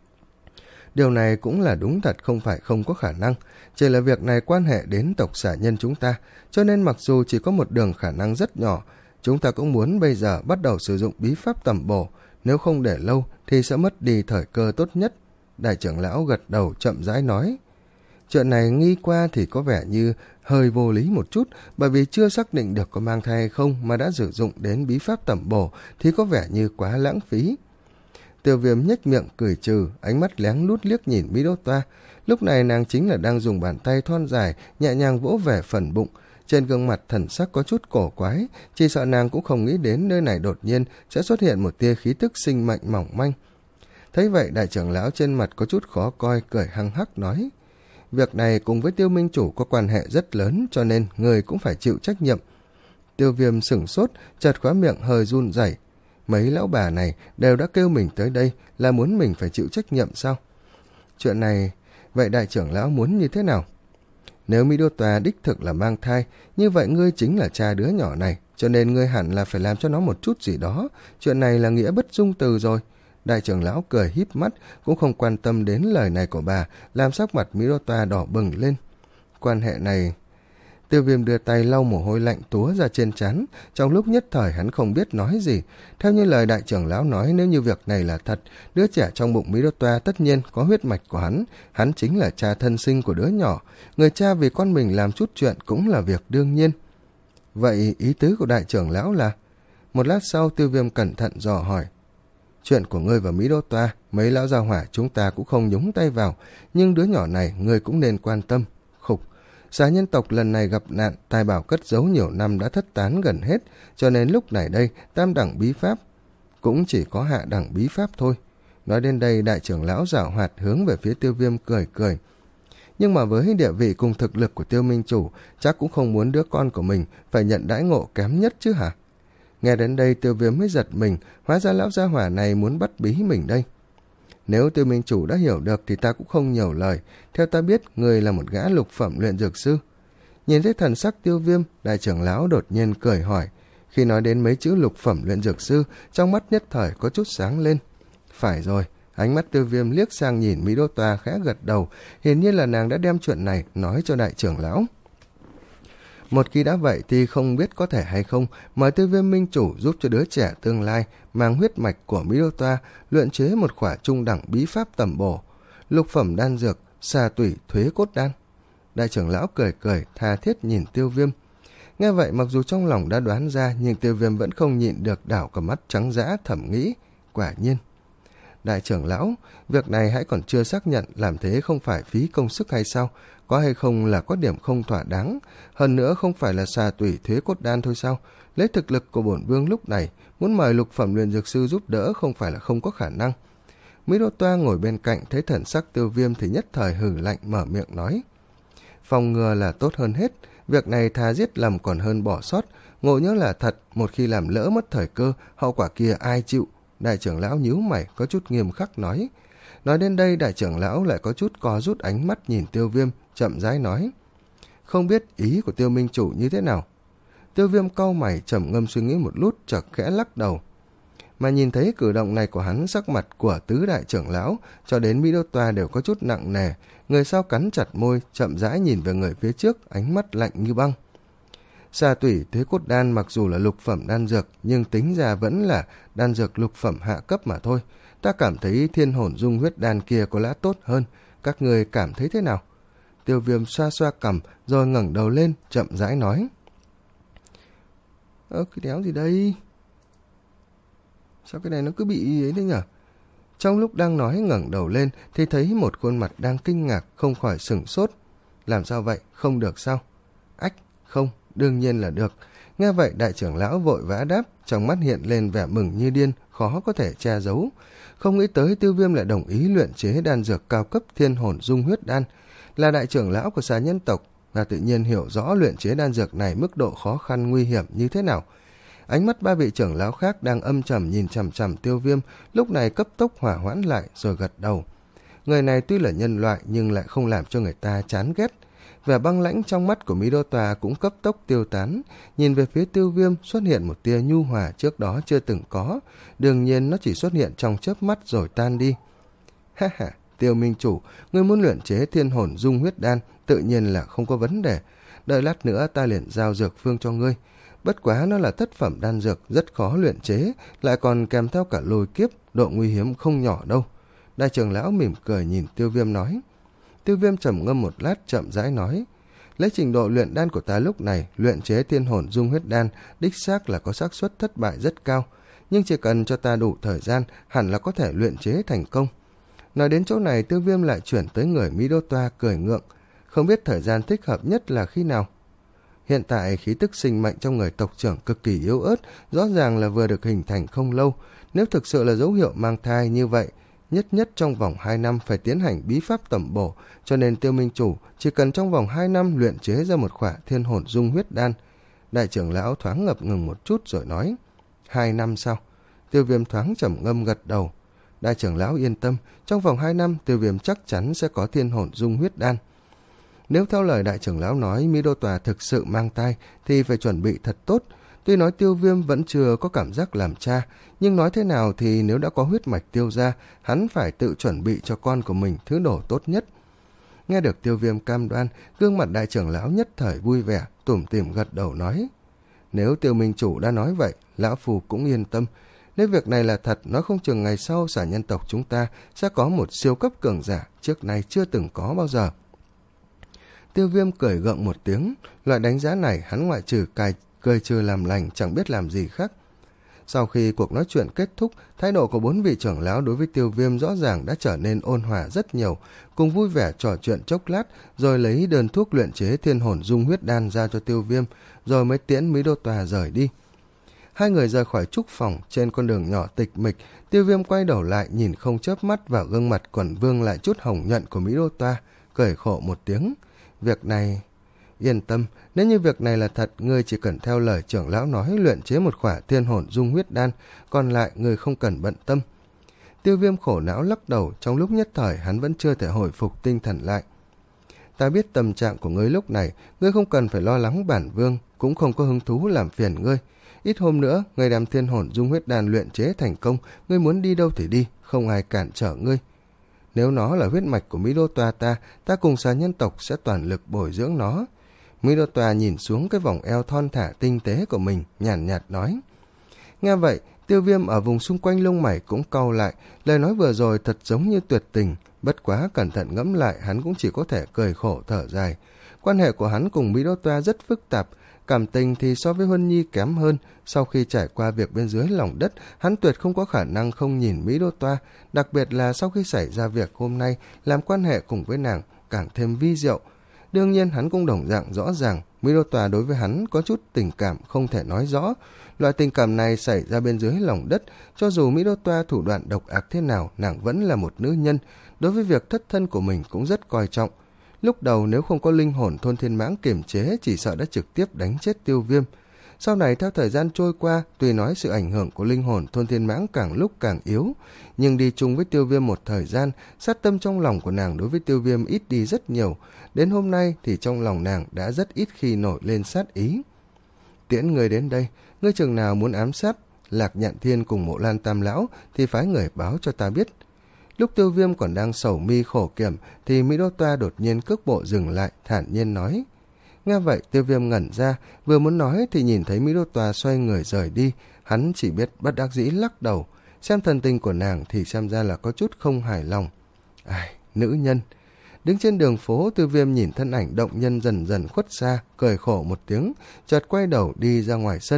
Điều này cũng là đúng thật, không phải không có khả năng, chỉ là việc này quan hệ đến tộc xà nhân chúng ta, cho nên mặc dù chỉ có một đường khả năng rất nhỏ, chúng ta cũng muốn bây giờ bắt đầu sử dụng bí pháp tẩm bổ, nếu không để lâu thì sẽ mất đi thời cơ tốt nhất. Đại trưởng lão gật đầu chậm rãi nói, chuyện này nghi qua thì có vẻ như hơi vô lý một chút, bởi vì chưa xác định được có mang thai hay không mà đã sử dụng đến bí pháp tẩm bổ thì có vẻ như quá lãng phí. Tiêu Viêm nhếch miệng cười trừ, ánh mắt lén lút liếc nhìn Mỹ Đô Toa. Lúc này nàng chính là đang dùng bàn tay thon dài nhẹ nhàng vỗ về phần bụng, trên gương mặt thần sắc có chút cổ quái, chỉ sợ nàng cũng không nghĩ đến nơi này đột nhiên sẽ xuất hiện một tia khí tức sinh mệnh mỏng manh. Thấy vậy, đại trưởng lão trên mặt có chút khó coi, cười hăng hắc nói, việc này cùng với Tiêu Minh Chủ có quan hệ rất lớn, cho nên người cũng phải chịu trách nhiệm. Tiêu Viêm sửng sốt, chợt khóe miệng hơi run rẩy. Mấy lão bà này đều đã kêu mình tới đây là muốn mình phải chịu trách nhiệm sao? Chuyện này, vậy đại trưởng lão muốn như thế nào? Nếu Mỹ Đô Toa đích thực là mang thai, như vậy ngươi chính là cha đứa nhỏ này, cho nên ngươi hẳn là phải làm cho nó một chút gì đó. Chuyện này là nghĩa bất dung từ rồi. Đại trưởng lão cười híp mắt, cũng không quan tâm đến lời này của bà, làm sắc mặt Mỹ Đô Toa đỏ bừng lên. Quan hệ này... Tiêu Viêm đưa tay lau mồ hôi lạnh túa ra trên trán, trong lúc nhất thời hắn không biết nói gì. Theo như lời đại trưởng lão nói, nếu như việc này là thật, đứa trẻ trong bụng Mỹ Đô Toa tất nhiên có huyết mạch của hắn, hắn chính là cha thân sinh của đứa nhỏ, người cha vì con mình làm chút chuyện cũng là việc đương nhiên. Vậy ý tứ của đại trưởng lão là? Một lát sau, Tiêu Viêm cẩn thận dò hỏi. Chuyện của ngươi và Mỹ Đô Toa, mấy lão gia hỏa chúng ta cũng không nhúng tay vào, nhưng đứa nhỏ này ngươi cũng nên quan tâm. Khục, xà nhân tộc lần này gặp nạn, tài bảo cất giấu nhiều năm đã thất tán gần hết, cho nên lúc này đây tam đẳng bí pháp cũng chỉ có hạ đẳng bí pháp thôi. Nói đến đây, đại trưởng lão giảo hoạt hướng về phía Tiêu Viêm cười cười. Nhưng mà với địa vị cùng thực lực của Tiêu Minh Chủ, chắc cũng không muốn đứa con của mình phải nhận đãi ngộ kém nhất chứ hả? Nghe đến đây, Tiêu Viêm mới giật mình, hóa ra lão gia hỏa này muốn bắt bí mình đây. Nếu Tiêu Minh Chủ đã hiểu được thì ta cũng không nhiều lời, theo ta biết người là một gã lục phẩm luyện dược sư. Nhìn thấy thần sắc Tiêu Viêm, đại trưởng lão đột nhiên cười hỏi. Khi nói đến mấy chữ lục phẩm luyện dược sư, trong mắt nhất thời có chút sáng lên. Phải rồi, ánh mắt Tiêu Viêm liếc sang nhìn Mỹ Đô Toa khẽ gật đầu, hiển nhiên là nàng đã đem chuyện này nói cho đại trưởng lão. Một khi đã vậy thì không biết có thể hay không mời Tiêu Viêm Minh Chủ giúp cho đứa trẻ tương lai mang huyết mạch của Mỹ Đô Toa luyện chế một khỏa trung đẳng bí pháp tẩm bổ, lục phẩm đan dược, xà tủy thuế cốt đan. Đại trưởng lão cười cười, tha thiết nhìn Tiêu Viêm. Nghe vậy, mặc dù trong lòng đã đoán ra, nhưng Tiêu Viêm vẫn không nhịn được đảo cả mắt trắng dã thẩm nghĩ. Quả nhiên. Đại trưởng lão, việc này hãy còn chưa xác nhận, làm thế không phải phí công sức hay sao? Có hay không là có điểm không thỏa đáng. Hơn nữa không phải là xà tủy thuế cốt đan thôi sao? Lấy thực lực của bổn vương lúc này, muốn mời lục phẩm luyện dược sư giúp đỡ không phải là không có khả năng. Mỹ Đô Toa ngồi bên cạnh thấy thần sắc Tiêu Viêm thì nhất thời hừ lạnh mở miệng nói: phòng ngừa là tốt hơn hết, việc này thà giết lầm còn hơn bỏ sót, ngộ nhỡ là thật, một khi làm lỡ mất thời cơ, hậu quả kia ai chịu? Đại trưởng lão nhíu mày có chút nghiêm khắc nói. Nói đến đây, đại trưởng lão lại có chút co rút ánh mắt nhìn Tiêu Viêm, chậm rãi nói: không biết ý của Tiêu minh chủ như thế nào? Tiêu Viêm cau mày trầm ngâm suy nghĩ một lúc, chợt khẽ lắc đầu. Mà nhìn thấy cử động này của hắn, sắc mặt của tứ đại trưởng lão cho đến Mỹ Đô Toa đều có chút nặng nề, người sau cắn chặt môi, chậm rãi nhìn về người phía trước, ánh mắt lạnh như băng. Xà tủy thế cốt đan mặc dù là lục phẩm đan dược, nhưng tính ra vẫn là đan dược lục phẩm hạ cấp mà thôi. Ta cảm thấy thiên hồn dung huyết đan kia có lẽ tốt hơn, các người cảm thấy thế nào? Tiêu Viêm xoa xoa cằm rồi ngẩng đầu lên, chậm rãi nói: ơ cái đéo gì đây? Sao cái này nó cứ bị ấy thế nhở? Trong lúc đang nói ngẩng đầu lên thì thấy một khuôn mặt đang kinh ngạc, không khỏi sửng sốt. Làm sao vậy? Không được sao? Ách, không, đương nhiên là được. Nghe vậy đại trưởng lão vội vã đáp, trong mắt hiện lên vẻ mừng như điên, khó có thể che giấu. Không nghĩ tới Tiêu Viêm lại đồng ý luyện chế đan dược cao cấp thiên hồn dung huyết đan. Là đại trưởng lão của xà nhân tộc, và tự nhiên hiểu rõ luyện chế đan dược này mức độ khó khăn nguy hiểm như thế nào. Ánh mắt ba vị trưởng lão khác đang âm trầm nhìn chằm chằm Tiêu Viêm, lúc này cấp tốc hỏa hoãn lại rồi gật đầu. Người này tuy là nhân loại nhưng lại không làm cho người ta chán ghét. Vẻ băng lãnh trong mắt của Mỹ Đô Tòa cũng cấp tốc tiêu tán, nhìn về phía Tiêu Viêm xuất hiện một tia nhu hòa trước đó chưa từng có, đương nhiên nó chỉ xuất hiện trong chớp mắt rồi tan đi. Ha ha, Tiêu minh chủ, ngươi muốn luyện chế thiên hồn dung huyết đan, tự nhiên là không có vấn đề. Đợi lát nữa ta liền giao dược phương cho ngươi. Bất quá nó là thất phẩm đan dược, rất khó luyện chế, lại còn kèm theo cả lôi kiếp, độ nguy hiểm không nhỏ đâu. Đại trưởng lão mỉm cười nhìn Tiêu Viêm nói. Tiêu Viêm trầm ngâm một lát, chậm rãi nói: lấy trình độ luyện đan của ta lúc này, luyện chế thiên hồn dung huyết đan đích xác là có xác suất thất bại rất cao, nhưng chỉ cần cho ta đủ thời gian, hẳn là có thể luyện chế thành công. Nói đến chỗ này, Tiêu Viêm lại chuyển tới người Mỹ Đô Toa cười ngượng, không biết thời gian thích hợp nhất là khi nào. Hiện tại khí tức sinh mệnh trong người tộc trưởng cực kỳ yếu ớt, rõ ràng là vừa được hình thành không lâu. Nếu thực sự là dấu hiệu mang thai như vậy, nhất nhất trong vòng hai năm phải tiến hành bí pháp tẩm bổ, cho nên Tiêu minh chủ chỉ cần trong vòng hai năm luyện chế ra một khỏa thiên hồn dung huyết đan. Đại trưởng lão thoáng ngập ngừng một chút rồi nói: hai năm sao? Tiêu Viêm thoáng trầm ngâm gật đầu. Đại trưởng lão yên tâm, trong vòng hai năm Tiêu Viêm chắc chắn sẽ có thiên hồn dung huyết đan. Nếu theo lời đại trưởng lão nói Mỹ Đô Tòa thực sự mang thai thì phải chuẩn bị thật tốt. Tuy nói Tiêu Viêm vẫn chưa có cảm giác làm cha, nhưng nói thế nào thì nếu đã có huyết mạch Tiêu ra, hắn phải tự chuẩn bị cho con của mình thứ đồ tốt nhất. Nghe được Tiêu Viêm cam đoan, gương mặt đại trưởng lão nhất thời vui vẻ, tủm tỉm gật đầu nói: nếu Tiêu minh chủ đã nói vậy, lão phù cũng yên tâm. Nếu việc này là thật, nói không chừng ngày sau xà nhân tộc chúng ta sẽ có một siêu cấp cường giả trước nay chưa từng có bao giờ. Tiêu Viêm cười gượng một tiếng, loại đánh giá này hắn ngoại trừ cài cười trừ làm lành chẳng biết làm gì khác. Sau khi cuộc nói chuyện kết thúc, thái độ của bốn vị trưởng lão đối với Tiêu Viêm rõ ràng đã trở nên ôn hòa rất nhiều, cùng vui vẻ trò chuyện chốc lát, rồi lấy đơn thuốc luyện chế thiên hồn dung huyết đan ra cho Tiêu Viêm, rồi mới tiễn Mỹ Đô Tòa rời đi. Hai người rời khỏi trúc phòng, trên con đường nhỏ tịch mịch, Tiêu Viêm quay đầu lại nhìn không chớp mắt vào gương mặt quẩn vương lại chút hồng nhuận của Mỹ Đô Tòa, cười khổ một tiếng. Việc này... Yên tâm, nếu như việc này là thật, ngươi chỉ cần theo lời trưởng lão nói luyện chế một khỏa thiên hồn dung huyết đan, còn lại ngươi không cần bận tâm. Tiêu Viêm khổ não lắc đầu, trong lúc nhất thời hắn vẫn chưa thể hồi phục tinh thần lại. Ta biết tâm trạng của ngươi lúc này, ngươi không cần phải lo lắng bản vương, cũng không có hứng thú làm phiền ngươi. Ít hôm nữa, ngươi đem thiên hồn dung huyết đan luyện chế thành công, ngươi muốn đi đâu thì đi, không ai cản trở ngươi. Nếu nó là huyết mạch của Mỹ Đô Toa ta, ta cùng xà nhân tộc sẽ toàn lực bồi dưỡng nó. Mỹ Đô Tòa nhìn xuống cái vòng eo thon thả tinh tế của mình, nhàn nhạt, nhạt nói. Nghe vậy, Tiêu Viêm ở vùng xung quanh lông mày cũng cau lại, lời nói vừa rồi thật giống như tuyệt tình, bất quá cẩn thận ngẫm lại hắn cũng chỉ có thể cười khổ thở dài. Quan hệ của hắn cùng Mỹ Đô Tòa rất phức tạp, cảm tình thì so với Huân Nhi kém hơn. Sau khi trải qua việc bên dưới lòng đất, hắn tuyệt không có khả năng không nhìn Mỹ Đô Tòa, đặc biệt là sau khi xảy ra việc hôm nay, làm quan hệ cùng với nàng càng thêm vi diệu. Đương nhiên hắn cũng đồng dạng rõ ràng Mỹ Đô Tòa đối với hắn có chút tình cảm không thể nói rõ. Loại tình cảm này xảy ra bên dưới lòng đất, cho dù Mỹ Đô Toa thủ đoạn độc ác thế nào, nàng vẫn là một nữ nhân, đối với việc thất thân của mình cũng rất coi trọng. Lúc đầu nếu không có linh hồn thôn thiên mãng kiềm chế, chỉ sợ đã trực tiếp đánh chết Tiêu Viêm. Sau này theo thời gian trôi qua, tuy nói sự ảnh hưởng của linh hồn thôn thiên mãng càng lúc càng yếu, nhưng đi chung với Tiêu Viêm một thời gian, sát tâm trong lòng của nàng đối với Tiêu Viêm ít đi rất nhiều. Đến hôm nay thì trong lòng nàng đã rất ít khi nổi lên sát ý. Tiễn người đến đây, ngươi chừng nào muốn ám sát Lạc Nhạn Thiên cùng Mộ Lan Tam Lão thì phái người báo cho ta biết. Lúc Tiêu Viêm còn đang sầu mi khổ kiểm thì Mỹ Đô Toa đột nhiên cước bộ dừng lại, thản nhiên nói. Nghe vậy Tiêu Viêm ngẩn ra, vừa muốn nói thì nhìn thấy Mỹ Đô Toa xoay người rời đi, hắn chỉ biết bất đắc dĩ lắc đầu. Xem thần tình của nàng thì xem ra là có chút không hài lòng. Ai, nữ nhân. Đứng trên đường phố, Tiêu Viêm nhìn thân ảnh động nhân dần dần khuất xa, cười khổ một tiếng, chợt quay đầu đi ra ngoài sân.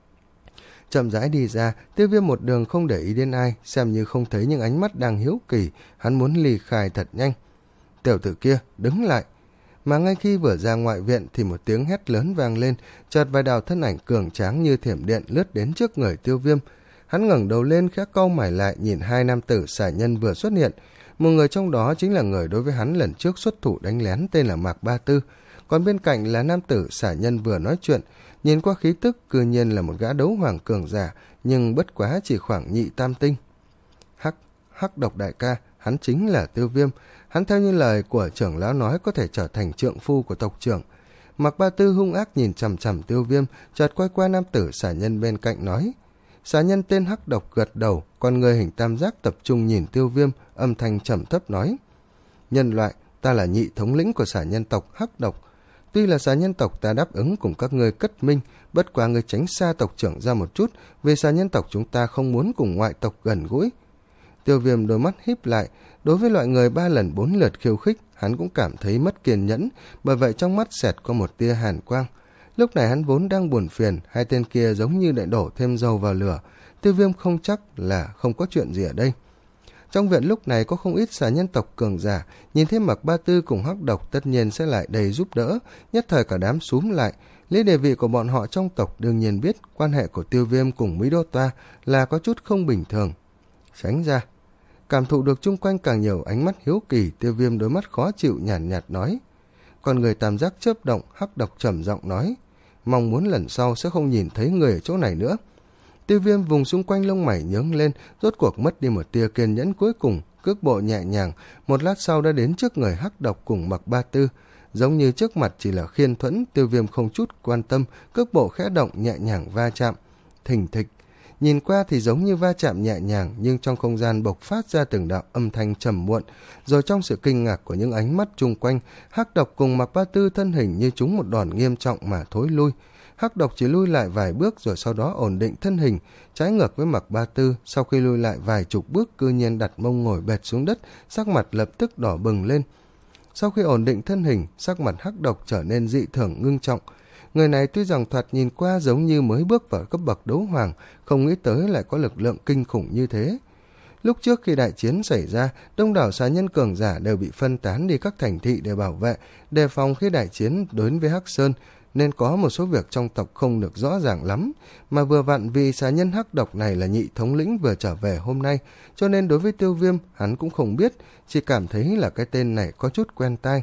Chậm rãi đi ra, Tiêu Viêm một đường không để ý đến ai, xem như không thấy những ánh mắt đang hiếu kỳ, hắn muốn ly khai thật nhanh. Tiểu tử kia, đứng lại. Mà ngay khi vừa ra ngoại viện thì một tiếng hét lớn vang lên, chợt vài đạo thân ảnh cường tráng như thiểm điện lướt đến trước người Tiêu Viêm. Hắn ngẩng đầu lên khẽ cau mày lại nhìn hai nam tử xà nhân vừa xuất hiện. Một người trong đó chính là người đối với hắn lần trước xuất thủ đánh lén tên là Mạc Ba Tư, còn bên cạnh là nam tử xà nhân vừa nói chuyện. Nhìn qua khí tức cư nhiên là một gã đấu hoàng cường giả, nhưng bất quá chỉ khoảng nhị tam tinh. Hắc, hắc độc đại ca, hắn chính là Tiêu Viêm. Hắn theo như lời của trưởng lão nói có thể trở thành trượng phu của tộc trưởng. Mạc Ba Tư hung ác nhìn chằm chằm Tiêu Viêm, chợt quay qua nam tử xà nhân bên cạnh nói. Xà nhân tên hắc độc gật đầu, con người hình tam giác tập trung nhìn Tiêu Viêm, âm thanh trầm thấp nói. Nhân loại, ta là nhị thống lĩnh của xà nhân tộc hắc độc. Tuy là xà nhân tộc ta đáp ứng cùng các ngươi kết minh, bất quá ngươi tránh xa tộc trưởng ra một chút, vì xà nhân tộc chúng ta không muốn cùng ngoại tộc gần gũi. Tiêu Viêm đôi mắt híp lại, đối với loại người ba lần bốn lượt khiêu khích, hắn cũng cảm thấy mất kiên nhẫn, bởi vậy trong mắt xẹt qua một tia hàn quang. Lúc này hắn vốn đang buồn phiền, hai tên kia giống như lại đổ thêm dầu vào lửa. Tiêu Viêm không chắc là không có chuyện gì ở đây. Trong viện lúc này có không ít xà nhân tộc cường giả, nhìn thấy Mạc Ba Tư cùng hắc độc tất nhiên sẽ lại đầy giúp đỡ, nhất thời cả đám xúm lại. Lấy địa vị của bọn họ trong tộc đương nhiên biết quan hệ của Tiêu Viêm cùng Mỹ Đô Toa là có chút không bình thường. Tránh ra. Cảm thụ được chung quanh càng nhiều ánh mắt hiếu kỳ, Tiêu Viêm đôi mắt khó chịu nhàn nhạt, nhạt nói. Còn người tam giác chớp động, hắc độc trầm giọng nói. Mong muốn lần sau sẽ không nhìn thấy người ở chỗ này nữa. Tiêu Viêm vùng xung quanh lông mày nhướng lên, rốt cuộc mất đi một tia kiên nhẫn cuối cùng, cước bộ nhẹ nhàng, một lát sau đã đến trước người hắc độc cùng Mạc Ba Tư. Giống như trước mặt chỉ là khiên thuẫn, Tiêu Viêm không chút quan tâm, cước bộ khẽ động nhẹ nhàng va chạm. Thình thịch. Nhìn qua thì giống như va chạm nhẹ nhàng, nhưng trong không gian bộc phát ra từng đạo âm thanh trầm muộn, rồi trong sự kinh ngạc của những ánh mắt chung quanh, hắc độc cùng Mạc Ba Tư thân hình như trúng một đòn nghiêm trọng mà thối lui. Hắc độc chỉ lui lại vài bước rồi sau đó ổn định thân hình, trái ngược với Mạc Ba Tư, sau khi lui lại vài chục bước cư nhiên đặt mông ngồi bệt xuống đất, sắc mặt lập tức đỏ bừng lên. Sau khi ổn định thân hình, sắc mặt hắc độc trở nên dị thường ngưng trọng. Người này tuy rằng thoạt nhìn qua giống như mới bước vào cấp bậc đấu hoàng, không nghĩ tới lại có lực lượng kinh khủng như thế. Lúc trước khi đại chiến xảy ra, đông đảo xà nhân cường giả đều bị phân tán đi các thành thị để bảo vệ, đề phòng khi đại chiến đến với Hắc Sơn, nên có một số việc trong tộc không được rõ ràng lắm, mà vừa vặn vì xà nhân hắc độc này là nhị thống lĩnh vừa trở về hôm nay, cho nên đối với Tiêu Viêm hắn cũng không biết, chỉ cảm thấy là cái tên này có chút quen tai.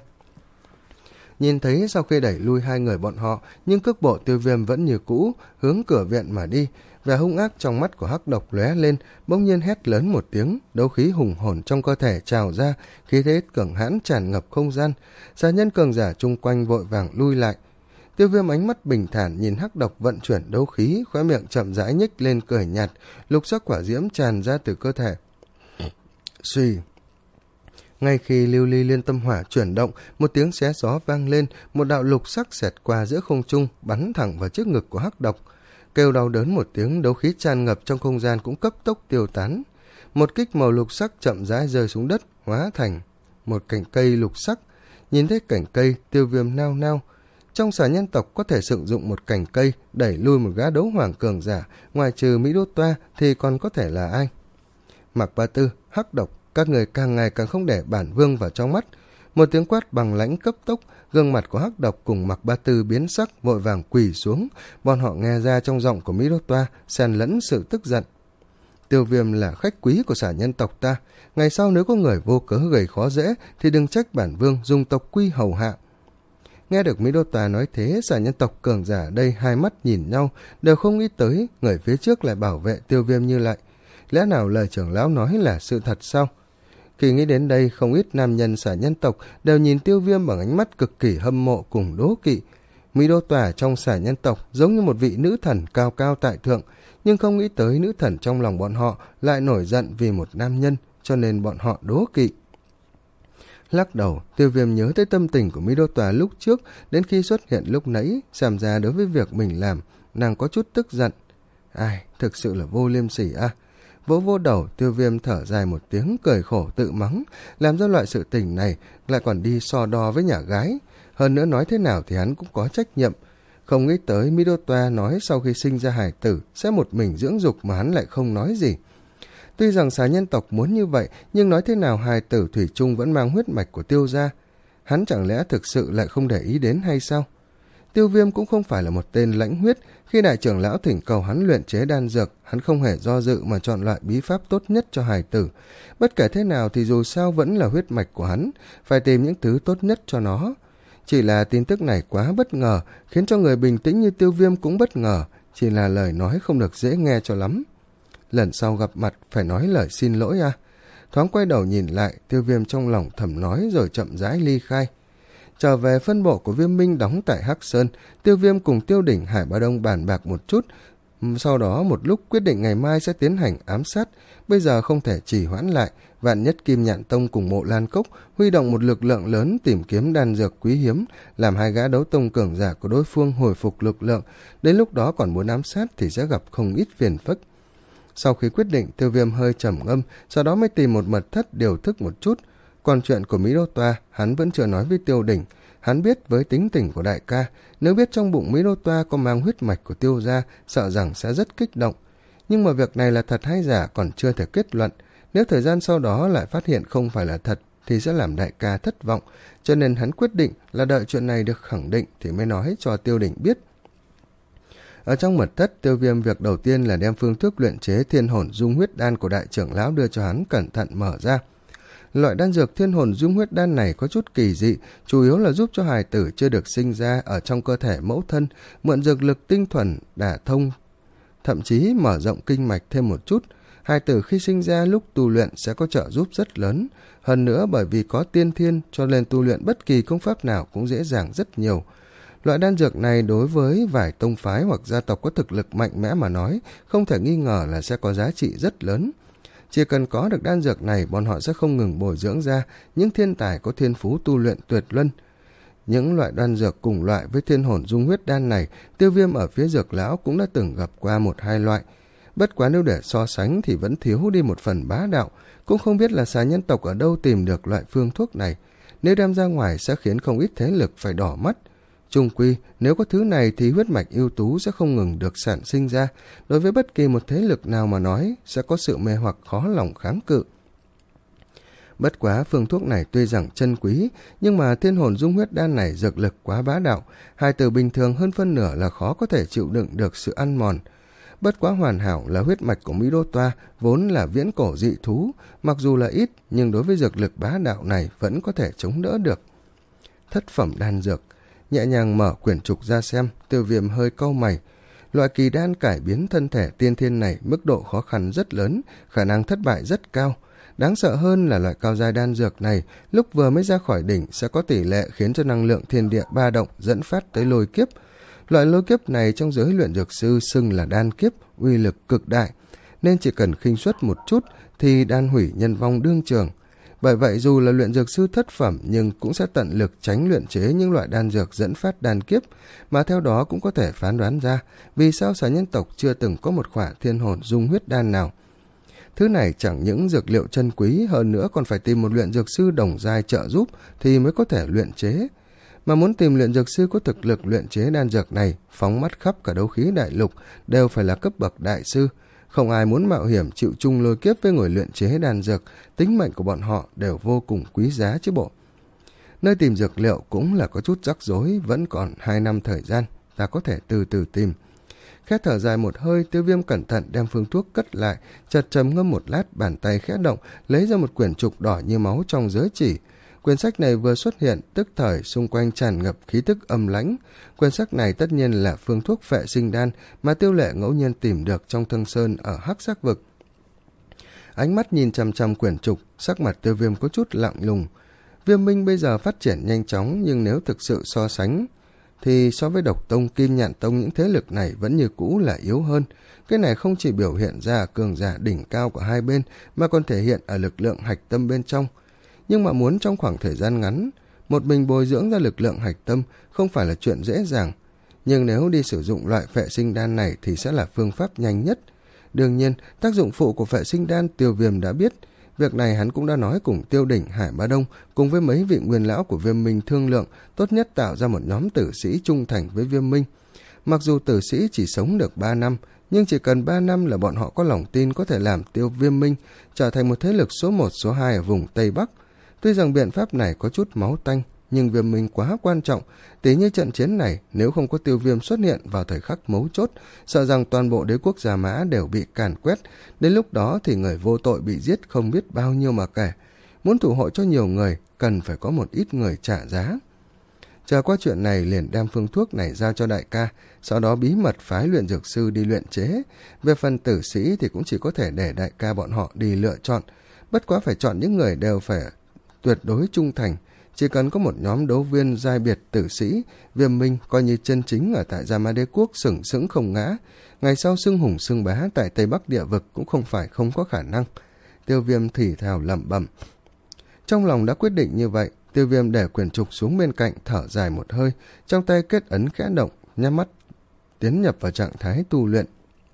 Nhìn thấy sau khi đẩy lui hai người bọn họ, nhưng cước bộ Tiêu Viêm vẫn như cũ, hướng cửa viện mà đi, vẻ hung ác trong mắt của hắc độc lóe lên, bỗng nhiên hét lớn một tiếng, đấu khí hùng hồn trong cơ thể trào ra, khí thế cường hãn tràn ngập không gian, xà nhân cường giả chung quanh vội vàng lui lại. Tiêu Viêm ánh mắt bình thản nhìn hắc độc vận chuyển đấu khí, khóe miệng chậm rãi nhếch lên cười nhạt, lục sắc quả diễm tràn ra từ cơ thể. Suy. Ngay khi lưu ly liên tâm hỏa chuyển động, một tiếng xé gió vang lên, một đạo lục sắc xẹt qua giữa không trung, bắn thẳng vào trước ngực của hắc độc. Kêu đau đớn một tiếng, đấu khí tràn ngập trong không gian cũng cấp tốc tiêu tán. Một kích màu lục sắc chậm rãi rơi xuống đất, hóa thành một cành cây lục sắc. Nhìn thấy cành cây, Tiêu Viêm nao nao. Trong xà nhân tộc có thể sử dụng một cành cây đẩy lui một gã đấu hoàng cường giả, ngoài trừ Mỹ Đô Toa thì còn có thể là ai? Mạc Ba Tư, hắc độc, các người càng ngày càng không để bản vương vào trong mắt. Một tiếng quát bằng lãnh cấp tốc, gương mặt của Hắc Độc cùng Mạc Ba Tư biến sắc, vội vàng quỳ xuống. Bọn họ nghe ra trong giọng của Mỹ Đô Toa xen lẫn sự tức giận. Tiêu Viêm là khách quý của xà nhân tộc ta, ngày sau nếu có người vô cớ gây khó dễ thì đừng trách bản vương dùng tộc quy hầu hạ. Nghe được Mỹ Đô Toa nói thế, xà nhân tộc cường giả đây hai mắt nhìn nhau, đều không nghĩ tới người phía trước lại bảo vệ Tiêu Viêm như lại. Lẽ nào lời trưởng lão nói là sự thật sao? Khi nghĩ đến đây, không ít nam nhân xà nhân tộc đều nhìn Tiêu Viêm bằng ánh mắt cực kỳ hâm mộ cùng đố kỵ. Mỹ Đô Toa trong xà nhân tộc giống như một vị nữ thần cao cao tại thượng, nhưng không nghĩ tới nữ thần trong lòng bọn họ lại nổi giận vì một nam nhân, cho nên bọn họ đố kỵ. Lắc đầu, Tiêu Viêm nhớ tới tâm tình của Mỹ Đô Toa lúc trước, đến khi xuất hiện lúc nãy, xem ra đối với việc mình làm, nàng có chút tức giận. Ai, thực sự là vô liêm sỉ à. Vỗ vô đầu, Tiêu Viêm thở dài một tiếng, cười khổ tự mắng, làm ra loại sự tình này, lại còn đi so đo với nhà gái. Hơn nữa nói thế nào thì hắn cũng có trách nhiệm. Không nghĩ tới Mỹ Đô Toa nói sau khi sinh ra hài tử sẽ một mình dưỡng dục mà hắn lại không nói gì. Tuy rằng xà nhân tộc muốn như vậy, nhưng nói thế nào hài tử thủy chung vẫn mang huyết mạch của Tiêu gia. Hắn chẳng lẽ thực sự lại không để ý đến hay sao? Tiêu Viêm cũng không phải là một tên lãnh huyết, khi đại trưởng lão thỉnh cầu hắn luyện chế đan dược, hắn không hề do dự mà chọn loại bí pháp tốt nhất cho hài tử. Bất kể thế nào thì dù sao vẫn là huyết mạch của hắn, phải tìm những thứ tốt nhất cho nó. Chỉ là tin tức này quá bất ngờ, khiến cho người bình tĩnh như Tiêu Viêm cũng bất ngờ, chỉ là lời nói không được dễ nghe cho lắm. Lần sau gặp mặt phải nói lời xin lỗi à? Thoáng quay đầu nhìn lại, Tiêu Viêm trong lòng thầm nói rồi chậm rãi ly khai. Trở về phân bộ của Viêm Minh đóng tại Hắc Sơn, Tiêu Viêm cùng Tiêu Đỉnh Hải Ba Đông bàn bạc một chút, sau đó một lúc quyết định ngày mai sẽ tiến hành ám sát. Bây giờ không thể trì hoãn lại, Vạn Nhất Kim Nhạn Tông cùng Mộ Lan Cốc huy động một lực lượng lớn tìm kiếm đan dược quý hiếm, làm hai gã đấu tông cường giả của đối phương hồi phục lực lượng, đến lúc đó còn muốn ám sát thì sẽ gặp không ít phiền phức. Sau khi quyết định, Tiêu Viêm hơi trầm ngâm, sau đó mới tìm một mật thất điều thức một chút. Còn chuyện của Mỹ Đô Toa, hắn vẫn chưa nói với Tiêu Đỉnh. Hắn biết với tính tình của đại ca, nếu biết trong bụng Mỹ Đô Toa có mang huyết mạch của Tiêu gia, sợ rằng sẽ rất kích động. Nhưng mà việc này là thật hay giả còn chưa thể kết luận. Nếu thời gian sau đó lại phát hiện không phải là thật, thì sẽ làm đại ca thất vọng. Cho nên hắn quyết định là đợi chuyện này được khẳng định thì mới nói cho Tiêu Đỉnh biết. Ở trong mật thất, Tiêu Viêm việc đầu tiên là đem phương thức luyện chế thiên hồn dung huyết đan của đại trưởng lão đưa cho hắn cẩn thận mở ra. Loại đan dược thiên hồn dung huyết đan này có chút kỳ dị, chủ yếu là giúp cho hài tử chưa được sinh ra ở trong cơ thể mẫu thân, mượn dược lực tinh thuần, đả thông, thậm chí mở rộng kinh mạch thêm một chút. Hài tử khi sinh ra lúc tu luyện sẽ có trợ giúp rất lớn. Hơn nữa bởi vì có tiên thiên cho nên tu luyện bất kỳ công pháp nào cũng dễ dàng rất nhiều. Loại đan dược này đối với vài tông phái hoặc gia tộc có thực lực mạnh mẽ mà nói, không thể nghi ngờ là sẽ có giá trị rất lớn. Chỉ cần có được đan dược này, bọn họ sẽ không ngừng bồi dưỡng ra những thiên tài có thiên phú tu luyện tuyệt luân. Những loại đan dược cùng loại với thiên hồn dung huyết đan này, Tiêu Viêm ở phía dược lão cũng đã từng gặp qua một hai loại. Bất quá nếu để so sánh thì vẫn thiếu đi một phần bá đạo, cũng không biết là xà nhân tộc ở đâu tìm được loại phương thuốc này. Nếu đem ra ngoài sẽ khiến không ít thế lực phải đỏ mắt. Chung quy, nếu có thứ này thì huyết mạch ưu tú sẽ không ngừng được sản sinh ra, đối với bất kỳ một thế lực nào mà nói sẽ có sự mê hoặc khó lòng kháng cự. Bất quá phương thuốc này tuy rằng chân quý, nhưng mà thiên hồn dung huyết đan này dược lực quá bá đạo, hài tử bình thường hơn phân nửa là khó có thể chịu đựng được sự ăn mòn. Bất quá hoàn hảo là huyết mạch của Mỹ Đô Toa vốn là viễn cổ dị thú, mặc dù là ít nhưng đối với dược lực bá đạo này vẫn có thể chống đỡ được. Thất phẩm đan dược. Nhẹ nhàng mở quyển trục ra xem, Tiêu Viêm hơi cau mày. Loại kỳ đan cải biến thân thể tiên thiên này mức độ khó khăn rất lớn, khả năng thất bại rất cao. Đáng sợ hơn là loại cao giai đan dược này, lúc vừa mới ra khỏi đỉnh sẽ có tỷ lệ khiến cho năng lượng thiên địa ba động dẫn phát tới lôi kiếp. Loại lôi kiếp này trong giới luyện dược sư xưng là đan kiếp, uy lực cực đại, nên chỉ cần khinh suất một chút thì đan hủy nhân vong đương trường. Bởi vậy dù là luyện dược sư thất phẩm nhưng cũng sẽ tận lực tránh luyện chế những loại đan dược dẫn phát đan kiếp, mà theo đó cũng có thể phán đoán ra vì sao xà nhân tộc chưa từng có một khỏa thiên hồn dung huyết đan nào. Thứ này chẳng những dược liệu chân quý, hơn nữa còn phải tìm một luyện dược sư đồng giai trợ giúp thì mới có thể luyện chế. Mà muốn tìm luyện dược sư có thực lực luyện chế đan dược này, phóng mắt khắp cả đấu khí đại lục đều phải là cấp bậc đại sư. Không ai muốn mạo hiểm chịu chung lôi kiếp với người luyện chế đan dược, tính mệnh của bọn họ đều vô cùng quý giá chứ bộ. Nơi tìm dược liệu cũng là có chút rắc rối, vẫn còn hai năm thời gian, ta có thể từ từ tìm. Khẽ thở dài một hơi, Tiêu Viêm cẩn thận đem phương thuốc cất lại, chợt trầm ngâm một lát, bàn tay khẽ động, lấy ra một quyển trục đỏ như máu trong giới chỉ. Quyển sách này vừa xuất hiện, tức thời xung quanh tràn ngập khí tức âm lãnh. Quyển sách này tất nhiên là phương thuốc phệ sinh đan mà Tiêu Lệ ngẫu nhiên tìm được trong Thương Sơn ở Hắc Sắc Vực. Ánh mắt nhìn chằm chằm quyển trục, sắc mặt Tiêu Viêm có chút lặng lùng. Viêm Minh bây giờ phát triển nhanh chóng, nhưng nếu thực sự so sánh thì so với Độc Tông, Kim Nhạn Tông, những thế lực này vẫn như cũ là yếu hơn. Cái này không chỉ biểu hiện ra cường giả đỉnh cao của hai bên, mà còn thể hiện ở lực lượng hạch tâm bên trong. Nhưng mà muốn trong khoảng thời gian ngắn, một mình bồi dưỡng ra lực lượng hạch tâm không phải là chuyện dễ dàng. Nhưng nếu đi sử dụng loại phệ sinh đan này thì sẽ là phương pháp nhanh nhất. Đương nhiên, tác dụng phụ của phệ sinh đan Tiêu Viêm đã biết. Việc này hắn cũng đã nói cùng Tiêu Đỉnh, Hải Bá Đông cùng với mấy vị nguyên lão của Viêm Minh thương lượng, tốt nhất tạo ra một nhóm tử sĩ trung thành với Viêm Minh. Mặc dù tử sĩ chỉ sống được ba năm, nhưng chỉ cần ba năm là bọn họ có lòng tin có thể làm Tiêu Viêm Minh trở thành một thế lực số một, số hai ở vùng Tây Bắc. Tuy rằng biện pháp này có chút máu tanh, nhưng Viêm Minh quá quan trọng. Tỷ như trận chiến này, nếu không có Tiêu Viêm xuất hiện vào thời khắc mấu chốt, sợ rằng toàn bộ đế quốc Gia Mã đều bị càn quét. Đến lúc đó thì người vô tội bị giết không biết bao nhiêu mà kể. Muốn thủ hộ cho nhiều người, cần phải có một ít người trả giá. Chờ qua chuyện này, liền đem phương thuốc này giao cho đại ca, sau đó bí mật phái luyện dược sư đi luyện chế. Về phần tử sĩ thì cũng chỉ có thể để đại ca bọn họ đi lựa chọn. Bất quá phải chọn những người đều phải tuyệt đối trung thành. Chỉ cần có một nhóm đấu viên giai biệt tử sĩ, Viêm Minh coi như chân chính ở tại Gia Mã Đế Quốc sừng sững không ngã. Ngày sau xưng hùng xưng bá tại Tây Bắc địa vực cũng không phải không có khả năng. Tiêu Viêm thì thào lẩm bẩm. Trong lòng đã quyết định như vậy, Tiêu Viêm để quyển trục xuống bên cạnh, thở dài một hơi, trong tay kết ấn khẽ động, nhắm mắt tiến nhập vào trạng thái tu luyện.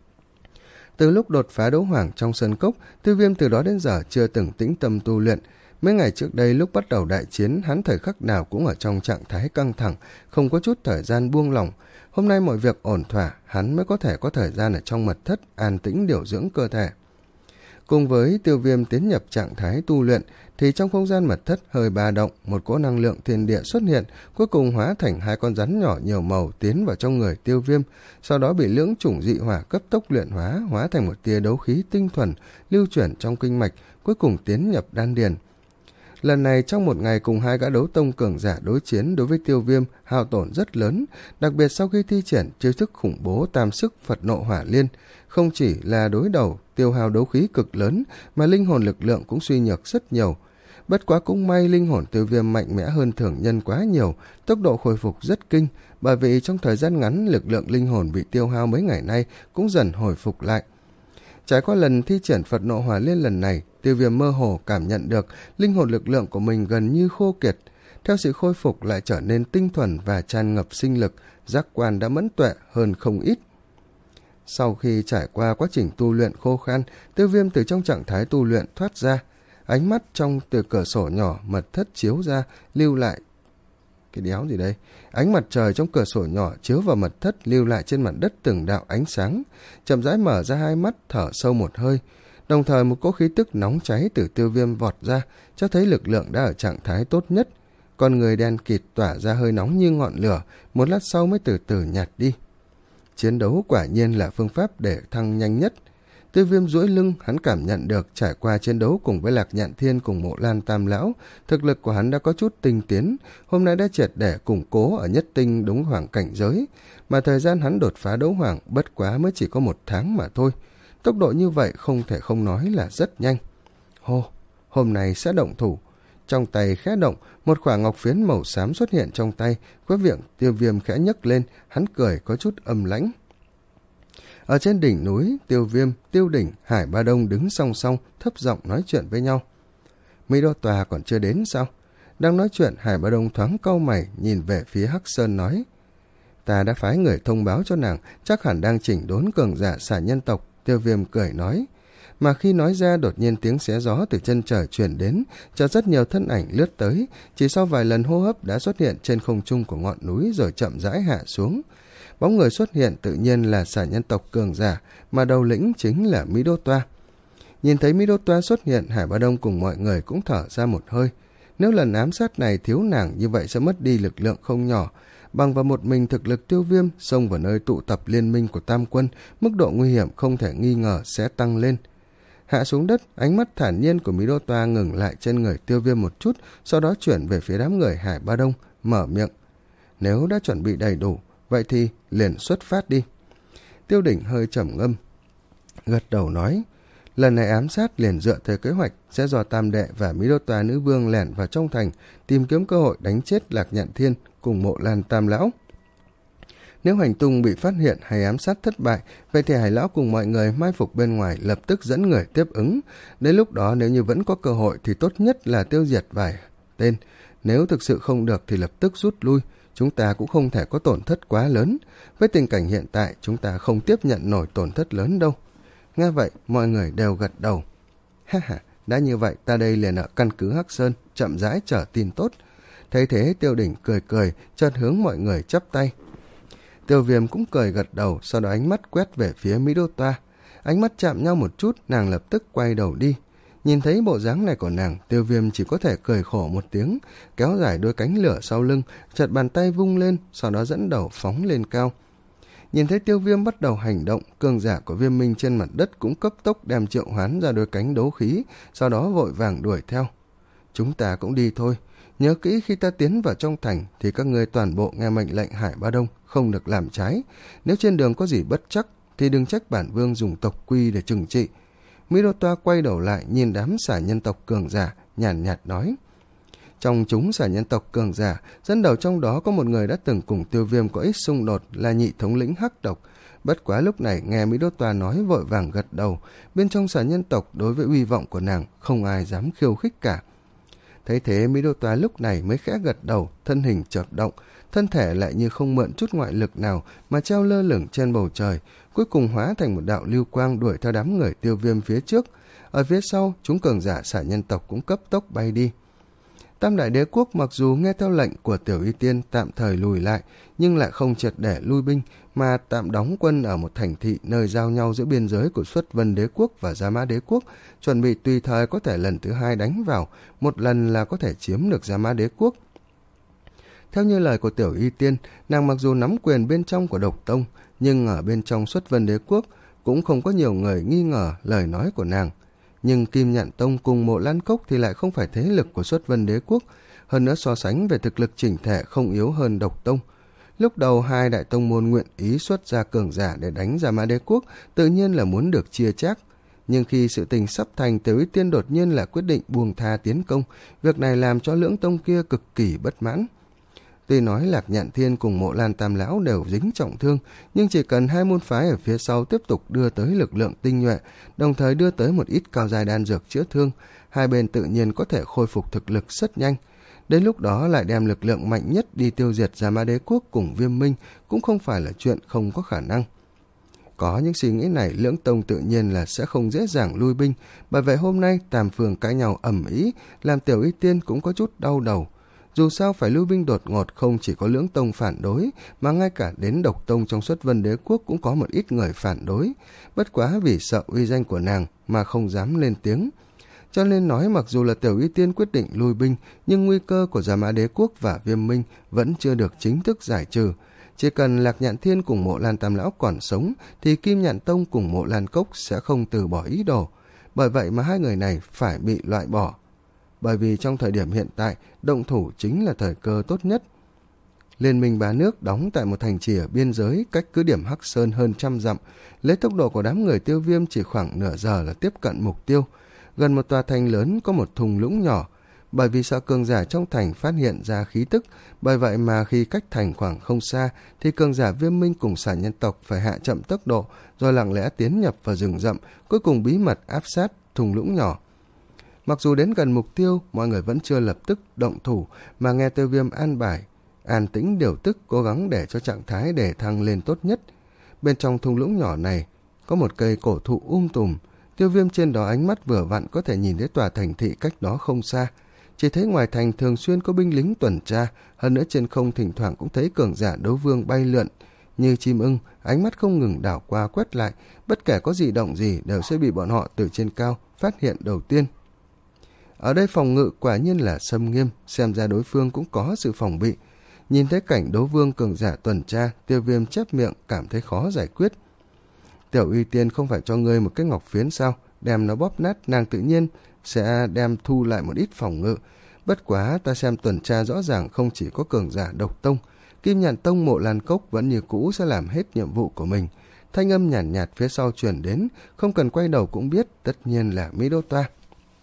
Từ lúc đột phá đấu hoàng trong sơn cốc, Tiêu Viêm từ đó đến giờ chưa từng tĩnh tâm tu luyện. Mấy ngày trước đây lúc bắt đầu đại chiến, hắn thời khắc nào cũng ở trong trạng thái căng thẳng, không có chút thời gian buông lỏng. Hôm nay mọi việc ổn thỏa, hắn mới có thể có thời gian ở trong mật thất an tĩnh điều dưỡng cơ thể. Cùng với Tiêu Viêm tiến nhập trạng thái tu luyện, thì trong không gian mật thất hơi ba động, một cỗ năng lượng thiên địa xuất hiện, cuối cùng hóa thành hai con rắn nhỏ nhiều màu tiến vào trong người Tiêu Viêm, sau đó bị lưỡng chủng dị hỏa cấp tốc luyện hóa, hóa thành một tia đấu khí tinh thuần, lưu chuyển trong kinh mạch, cuối cùng tiến nhập đan điền. Lần này trong một ngày cùng hai gã đấu tông cường giả đối chiến, đối với Tiêu Viêm hao tổn rất lớn, đặc biệt sau khi thi triển chiêu thức khủng bố tam sức Phật nộ hỏa liên, không chỉ là đối đầu tiêu hao đấu khí cực lớn, mà linh hồn lực lượng cũng suy nhược rất nhiều. Bất quá cũng may linh hồn Tiêu Viêm mạnh mẽ hơn thường nhân quá nhiều, tốc độ khôi phục rất kinh, bởi vì trong thời gian ngắn lực lượng linh hồn bị tiêu hao mấy ngày nay cũng dần hồi phục lại. Trải qua lần thi triển Phật nộ hỏa liên lần này, Tiêu Viêm mơ hồ cảm nhận được linh hồn lực lượng của mình gần như khô kiệt. Theo sự khôi phục lại trở nên tinh thuần và tràn ngập sinh lực, giác quan đã mẫn tuệ hơn không ít. Sau khi trải qua quá trình tu luyện khô khan, Tiêu Viêm từ trong trạng thái tu luyện thoát ra. Ánh mắt trong từ cửa sổ nhỏ mật thất chiếu ra, lưu lại cái đéo gì đây? Ánh mặt trời trong cửa sổ nhỏ chiếu vào mật thất, lưu lại trên mặt đất từng đạo ánh sáng. Chậm rãi mở ra hai mắt, thở sâu một hơi. Đồng thời một cỗ khí tức nóng cháy từ Tiêu Viêm vọt ra, cho thấy lực lượng đã ở trạng thái tốt nhất. Con người đen kịt tỏa ra hơi nóng như ngọn lửa, một lát sau mới từ từ nhạt đi. Chiến đấu quả nhiên là phương pháp để thăng nhanh nhất. Tiêu Viêm duỗi lưng, hắn cảm nhận được trải qua chiến đấu cùng với Lạc Nhạn Thiên cùng Mộ Lan Tam Lão, thực lực của hắn đã có chút tinh tiến, hôm nay đã triệt để củng cố ở nhất tinh đúng hoàng cảnh giới, mà thời gian hắn đột phá đấu hoàng bất quá mới chỉ có một tháng mà thôi. Tốc độ như vậy không thể không nói là rất nhanh. Hô, hôm nay sẽ động thủ. Trong tay khẽ động, một quả ngọc phiến màu xám xuất hiện trong tay, khóe miệng Tiêu Viêm khẽ nhấc lên, hắn cười có chút âm lãnh. Ở trên đỉnh núi, Tiêu Viêm, Tiêu Đỉnh, Hải Ba Đông đứng song song, thấp giọng nói chuyện với nhau. Mỹ Đô Tòa còn chưa đến sao? Đang nói chuyện, Hải Ba Đông thoáng cau mày, nhìn về phía Hắc Sơn nói. Ta đã phái người thông báo cho nàng, chắc hẳn đang chỉnh đốn cường giả xà nhân tộc. Tiêu Viêm cười nói. Mà khi nói ra, đột nhiên tiếng xé gió từ chân trời truyền đến, cho rất nhiều thân ảnh lướt tới, chỉ sau vài lần hô hấp đã xuất hiện trên không trung của ngọn núi rồi chậm rãi hạ xuống. Bóng người xuất hiện tự nhiên là xà nhân tộc cường giả, mà đầu lĩnh chính là Mỹ Đô Toa. Nhìn thấy Mỹ Đô Toa xuất hiện, Hải Ba Đông cùng mọi người cũng thở ra một hơi. Nếu lần ám sát này thiếu nàng như vậy sẽ mất đi lực lượng không nhỏ. Bằng vào một mình thực lực Tiêu Viêm xông vào nơi tụ tập liên minh của Tam Quân, mức độ nguy hiểm không thể nghi ngờ sẽ tăng lên. Hạ xuống đất, ánh mắt thản nhiên của Mỹ Đô Toa ngừng lại trên người Tiêu Viêm một chút, sau đó chuyển về phía đám người Hải Ba Đông, mở miệng. Nếu đã chuẩn bị đầy đủ, vậy thì liền xuất phát đi. Tiêu Đỉnh hơi trầm ngâm, gật đầu nói, lần này ám sát liền dựa theo kế hoạch sẽ do Tam Đệ và Mỹ Đô Toa Nữ Vương lẻn vào trong thành, tìm kiếm cơ hội đánh chết Lạc Nhạn Thiên cùng Mộ Lan Tam Lão. Nếu hành tung bị phát hiện hay ám sát thất bại, vậy thì Hải Lão cùng mọi người mai phục bên ngoài lập tức dẫn người tiếp ứng. Đến lúc đó nếu như vẫn có cơ hội thì tốt nhất là tiêu diệt vài tên. Nếu thực sự không được thì lập tức rút lui. Chúng ta cũng không thể có tổn thất quá lớn. Với tình cảnh hiện tại, chúng ta không tiếp nhận nổi tổn thất lớn đâu. Nghe vậy, mọi người đều gật đầu. Ha ha, đã như vậy ta đây liền ở căn cứ Hắc Sơn, chậm rãi chờ tin tốt. Thấy thế Tiêu Đỉnh cười cười, chợt hướng mọi người chắp tay. Tiêu Viêm cũng cười gật đầu, sau đó ánh mắt quét về phía Mỹ Đô Toa. Ánh mắt chạm nhau một chút, nàng lập tức quay đầu đi. Nhìn thấy bộ dáng này của nàng, Tiêu Viêm chỉ có thể cười khổ một tiếng, kéo dài đôi cánh lửa sau lưng, chợt bàn tay vung lên, sau đó dẫn đầu phóng lên cao. Nhìn thấy Tiêu Viêm bắt đầu hành động, cường giả của Viêm Minh trên mặt đất cũng cấp tốc đem triệu hoán ra đôi cánh đấu khí, sau đó vội vàng đuổi theo. Chúng ta cũng đi thôi. Nhớ kỹ khi ta tiến vào trong thành thì các ngươi toàn bộ nghe mệnh lệnh Hải Ba Đông, không được làm trái. Nếu trên đường có gì bất trắc thì đừng trách bản vương dùng tộc quy để trừng trị. Mỹ Đô Toa quay đầu lại nhìn đám xả nhân tộc cường giả, nhàn nhạt, nhạt nói. Trong chúng xả nhân tộc cường giả, dẫn đầu trong đó có một người đã từng cùng Tiêu Viêm có ít xung đột là nhị thống lĩnh Hắc Độc. Bất quá lúc này nghe Mỹ Đô Toa nói vội vàng gật đầu, bên trong xả nhân tộc đối với uy vọng của nàng không ai dám khiêu khích cả. Thấy thế Mỹ Đô Toa lúc này mới khẽ gật đầu, thân hình chợt động, thân thể lại như không mượn chút ngoại lực nào mà treo lơ lửng trên bầu trời, cuối cùng hóa thành một đạo lưu quang đuổi theo đám người Tiêu Viêm phía trước. Ở phía sau, chúng cường giả xả nhân tộc cũng cấp tốc bay đi. Tam Đại Đế Quốc mặc dù nghe theo lệnh của Tiểu Y Tiên tạm thời lùi lại, nhưng lại không triệt để lui binh, mà tạm đóng quân ở một thành thị nơi giao nhau giữa biên giới của Xuất Vân Đế Quốc và Gia Mã Đế Quốc, chuẩn bị tùy thời có thể lần thứ hai đánh vào, một lần là có thể chiếm được Gia Mã Đế Quốc. Theo như lời của Tiểu Y Tiên, nàng mặc dù nắm quyền bên trong của Độc Tông, nhưng ở bên trong Xuất Vân Đế Quốc cũng không có nhiều người nghi ngờ lời nói của nàng. Nhưng Kim Nhạn Tông cùng Mộ Lan Cốc thì lại không phải thế lực của Xuất Vân Đế Quốc, hơn nữa so sánh về thực lực chỉnh thể không yếu hơn Độc Tông. Lúc đầu hai đại tông môn nguyện ý xuất ra cường giả để đánh Gia Mã Đế Quốc, tự nhiên là muốn được chia chác. Nhưng khi sự tình sắp thành, Tiểu Y Tiên đột nhiên là quyết định buông tha tiến công, việc này làm cho lưỡng tông kia cực kỳ bất mãn. Tuy nói Lạc Nhạn Thiên cùng Mộ Lan Tam Lão đều dính trọng thương, nhưng chỉ cần hai môn phái ở phía sau tiếp tục đưa tới lực lượng tinh nhuệ, đồng thời đưa tới một ít cao giai đan dược chữa thương, hai bên tự nhiên có thể khôi phục thực lực rất nhanh. Đến lúc đó lại đem lực lượng mạnh nhất đi tiêu diệt Gia Mã Đế Quốc cùng Viêm Minh cũng không phải là chuyện không có khả năng. Có những suy nghĩ này, lưỡng tông tự nhiên là sẽ không dễ dàng lui binh, bởi vậy hôm nay Tam Phương cãi nhau ầm ĩ, làm Tiểu Y Tiên cũng có chút đau đầu. Dù sao phải lưu binh đột ngột không chỉ có lưỡng tông phản đối, mà ngay cả đến Độc Tông trong Xuất Vân Đế Quốc cũng có một ít người phản đối, bất quá vì sợ uy danh của nàng mà không dám lên tiếng. Cho nên nói mặc dù là Tiểu Y Tiên quyết định lui binh, nhưng nguy cơ của Gia Mã Đế Quốc và Viêm Minh vẫn chưa được chính thức giải trừ. Chỉ cần Lạc Nhạn Thiên cùng Mộ Lan Tam Lão còn sống, thì Kim Nhạn Tông cùng Mộ Lan Cốc sẽ không từ bỏ ý đồ. Bởi vậy mà hai người này phải bị loại bỏ. Bởi vì trong thời điểm hiện tại, động thủ chính là thời cơ tốt nhất. Liên minh ba nước đóng tại một thành trì ở biên giới cách cứ điểm Hắc Sơn hơn trăm dặm, lấy tốc độ của đám người Tiêu Viêm chỉ khoảng nửa giờ là tiếp cận mục tiêu. Gần một tòa thành lớn có một thung lũng nhỏ, bởi vì sợ cường giả trong thành phát hiện ra khí tức, bởi vậy mà khi cách thành khoảng không xa thì cường giả Viêm Minh cùng xả nhân tộc phải hạ chậm tốc độ, rồi lặng lẽ tiến nhập vào rừng rậm, cuối cùng bí mật áp sát thung lũng nhỏ. Mặc dù đến gần mục tiêu, mọi người vẫn chưa lập tức động thủ, mà nghe Tiêu Viêm an bài, an tĩnh điều tức, cố gắng để cho trạng thái để thăng lên tốt nhất. Bên trong thung lũng nhỏ này có một cây cổ thụ um tùm, Tiêu Viêm trên đó ánh mắt vừa vặn có thể nhìn thấy tòa thành thị cách đó không xa. Chỉ thấy ngoài thành thường xuyên có binh lính tuần tra, hơn nữa trên không thỉnh thoảng cũng thấy cường giả đấu vương bay lượn như chim ưng, ánh mắt không ngừng đảo qua quét lại, bất kể có dị động gì đều sẽ bị bọn họ từ trên cao phát hiện đầu tiên. Ở đây phòng ngự quả nhiên là xâm nghiêm, xem ra đối phương cũng có sự phòng bị. Nhìn thấy cảnh đấu vương cường giả tuần tra, Tiêu Viêm chép miệng cảm thấy khó giải quyết. Tiểu Y Tiên không phải cho ngươi một cái ngọc phiến sao? Đem nó bóp nát, nàng tự nhiên sẽ đem thu lại một ít phòng ngự. Bất quá ta xem tuần tra rõ ràng không chỉ có cường giả độc tông, Kim Nhạn Tông Mộ Lan Cốc vẫn như cũ sẽ làm hết nhiệm vụ của mình. Thanh âm nhàn nhạt, nhạt phía sau truyền đến, không cần quay đầu cũng biết, tất nhiên là Mỹ Đô Toa.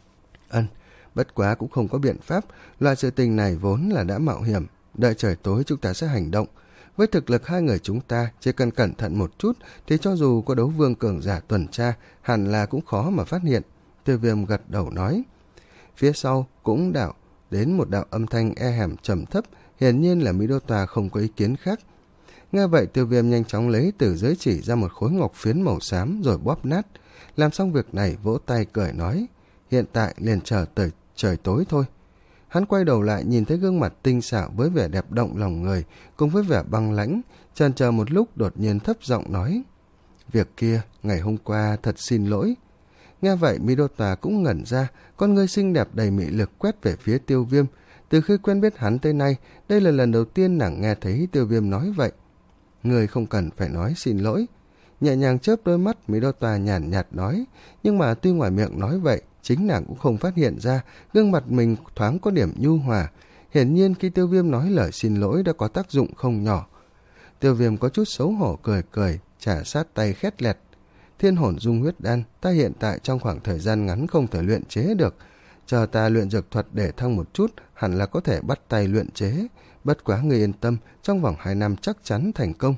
Ân, bất quá cũng không có biện pháp, loại sự tình này vốn là đã mạo hiểm, đợi trời tối chúng ta sẽ hành động. Với thực lực hai người chúng ta, chỉ cần cẩn thận một chút thì cho dù có đấu vương cường giả tuần tra, hẳn là cũng khó mà phát hiện. Tiêu Viêm gật đầu nói. Phía sau cũng đạo đến một đạo âm thanh e hẻm trầm thấp, hiển nhiên là Mỹ Đô Tòa không có ý kiến khác. Nghe vậy Tiêu Viêm nhanh chóng lấy từ giới chỉ ra một khối ngọc phiến màu xám rồi bóp nát. Làm xong việc này vỗ tay cười nói, hiện tại liền chờ tới trời tối thôi. Hắn quay đầu lại nhìn thấy gương mặt tinh xảo với vẻ đẹp động lòng người, cùng với vẻ băng lãnh, chần chờ một lúc đột nhiên thấp giọng nói, việc kia, ngày hôm qua thật xin lỗi. Nghe vậy Mỹ Đô Tòa cũng ngẩn ra, con ngươi xinh đẹp đầy mị lực quét về phía Tiêu Viêm. Từ khi quen biết hắn tới nay, đây là lần đầu tiên nàng nghe thấy Tiêu Viêm nói vậy. Người không cần phải nói xin lỗi. Nhẹ nhàng chớp đôi mắt, Mỹ Đô Tòa nhàn nhạt nói, nhưng mà tuy ngoài miệng nói vậy, chính nàng cũng không phát hiện ra gương mặt mình thoáng có điểm nhu hòa. Hiển nhiên khi Tiêu Viêm nói lời xin lỗi đã có tác dụng không nhỏ. Tiêu Viêm có chút xấu hổ cười cười, trả sát tay khét lẹt. Thiên hồn dung huyết đan, ta hiện tại trong khoảng thời gian ngắn không thể luyện chế được. Chờ ta luyện dược thuật để thăng một chút, hẳn là có thể bắt tay luyện chế. Bất quá người yên tâm, trong vòng hai năm chắc chắn thành công.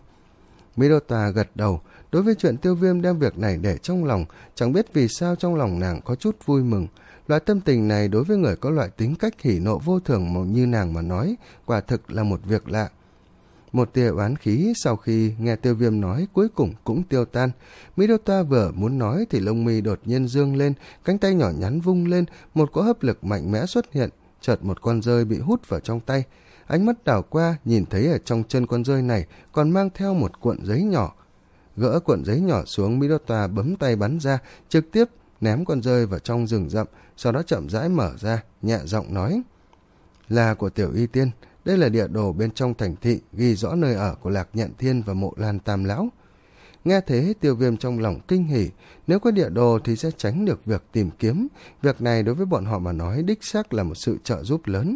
Mỹ Đô Tòa gật đầu, đối với chuyện Tiêu Viêm đem việc này để trong lòng, chẳng biết vì sao trong lòng nàng có chút vui mừng. Loại tâm tình này đối với người có loại tính cách hỉ nộ vô thường như nàng mà nói, quả thực là một việc lạ. Một tia oán khí sau khi nghe Tiêu Viêm nói cuối cùng cũng tiêu tan. Mỹ Đô Toa vừa muốn nói thì lông mi đột nhiên dương lên, cánh tay nhỏ nhắn vung lên, một cỗ hấp lực mạnh mẽ xuất hiện, chợt một con rơi bị hút vào trong tay. Ánh mắt đảo qua, nhìn thấy ở trong chân con rơi này còn mang theo một cuộn giấy nhỏ. Gỡ cuộn giấy nhỏ xuống, Mỹ Đô Toa bấm tay bắn ra, trực tiếp ném con rơi vào trong rừng rậm, sau đó chậm rãi mở ra, nhẹ giọng nói, là của Tiểu Y Tiên. Đây là địa đồ bên trong thành thị, ghi rõ nơi ở của Lạc Nhạn Thiên và Mộ Lan Tam Lão. Nghe thế Tiêu Viêm trong lòng kinh hỉ, nếu có địa đồ thì sẽ tránh được việc tìm kiếm. Việc này đối với bọn họ mà nói đích xác là một sự trợ giúp lớn.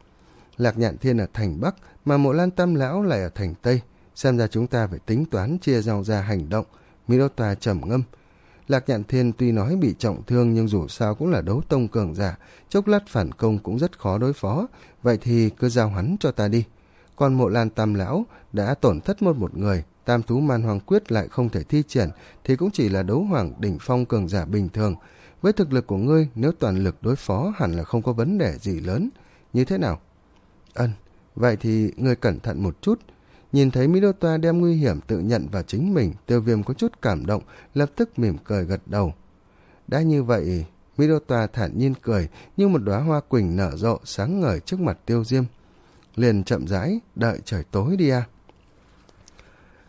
Lạc Nhạn Thiên ở thành Bắc, mà Mộ Lan Tam Lão lại ở thành Tây. Xem ra chúng ta phải tính toán chia nhau ra hành động. Mỹ Đô Tòa trầm ngâm. Lạc Nhạn Thiên tuy nói bị trọng thương nhưng dù sao cũng là đấu tông cường giả, chốc lát phản công cũng rất khó đối phó, vậy thì cứ giao hắn cho ta đi. Còn Mộ Lan Tam Lão đã tổn thất một một người, Tam Thú Man Hoàng Quyết lại không thể thi triển, thì cũng chỉ là đấu hoàng đỉnh phong cường giả bình thường. Với thực lực của ngươi, nếu toàn lực đối phó hẳn là không có vấn đề gì lớn. Như thế nào? Ân, vậy thì ngươi cẩn thận một chút. Nhìn thấy Mỹ Đô Toa đem nguy hiểm tự nhận vào chính mình, Tiêu Viêm có chút cảm động, lập tức mỉm cười gật đầu. Đã như vậy, Mỹ Đô Toa thản nhiên cười, như một đóa hoa quỳnh nở rộ sáng ngời trước mặt Tiêu Diêm. Liền chậm rãi, đợi trời tối đi à.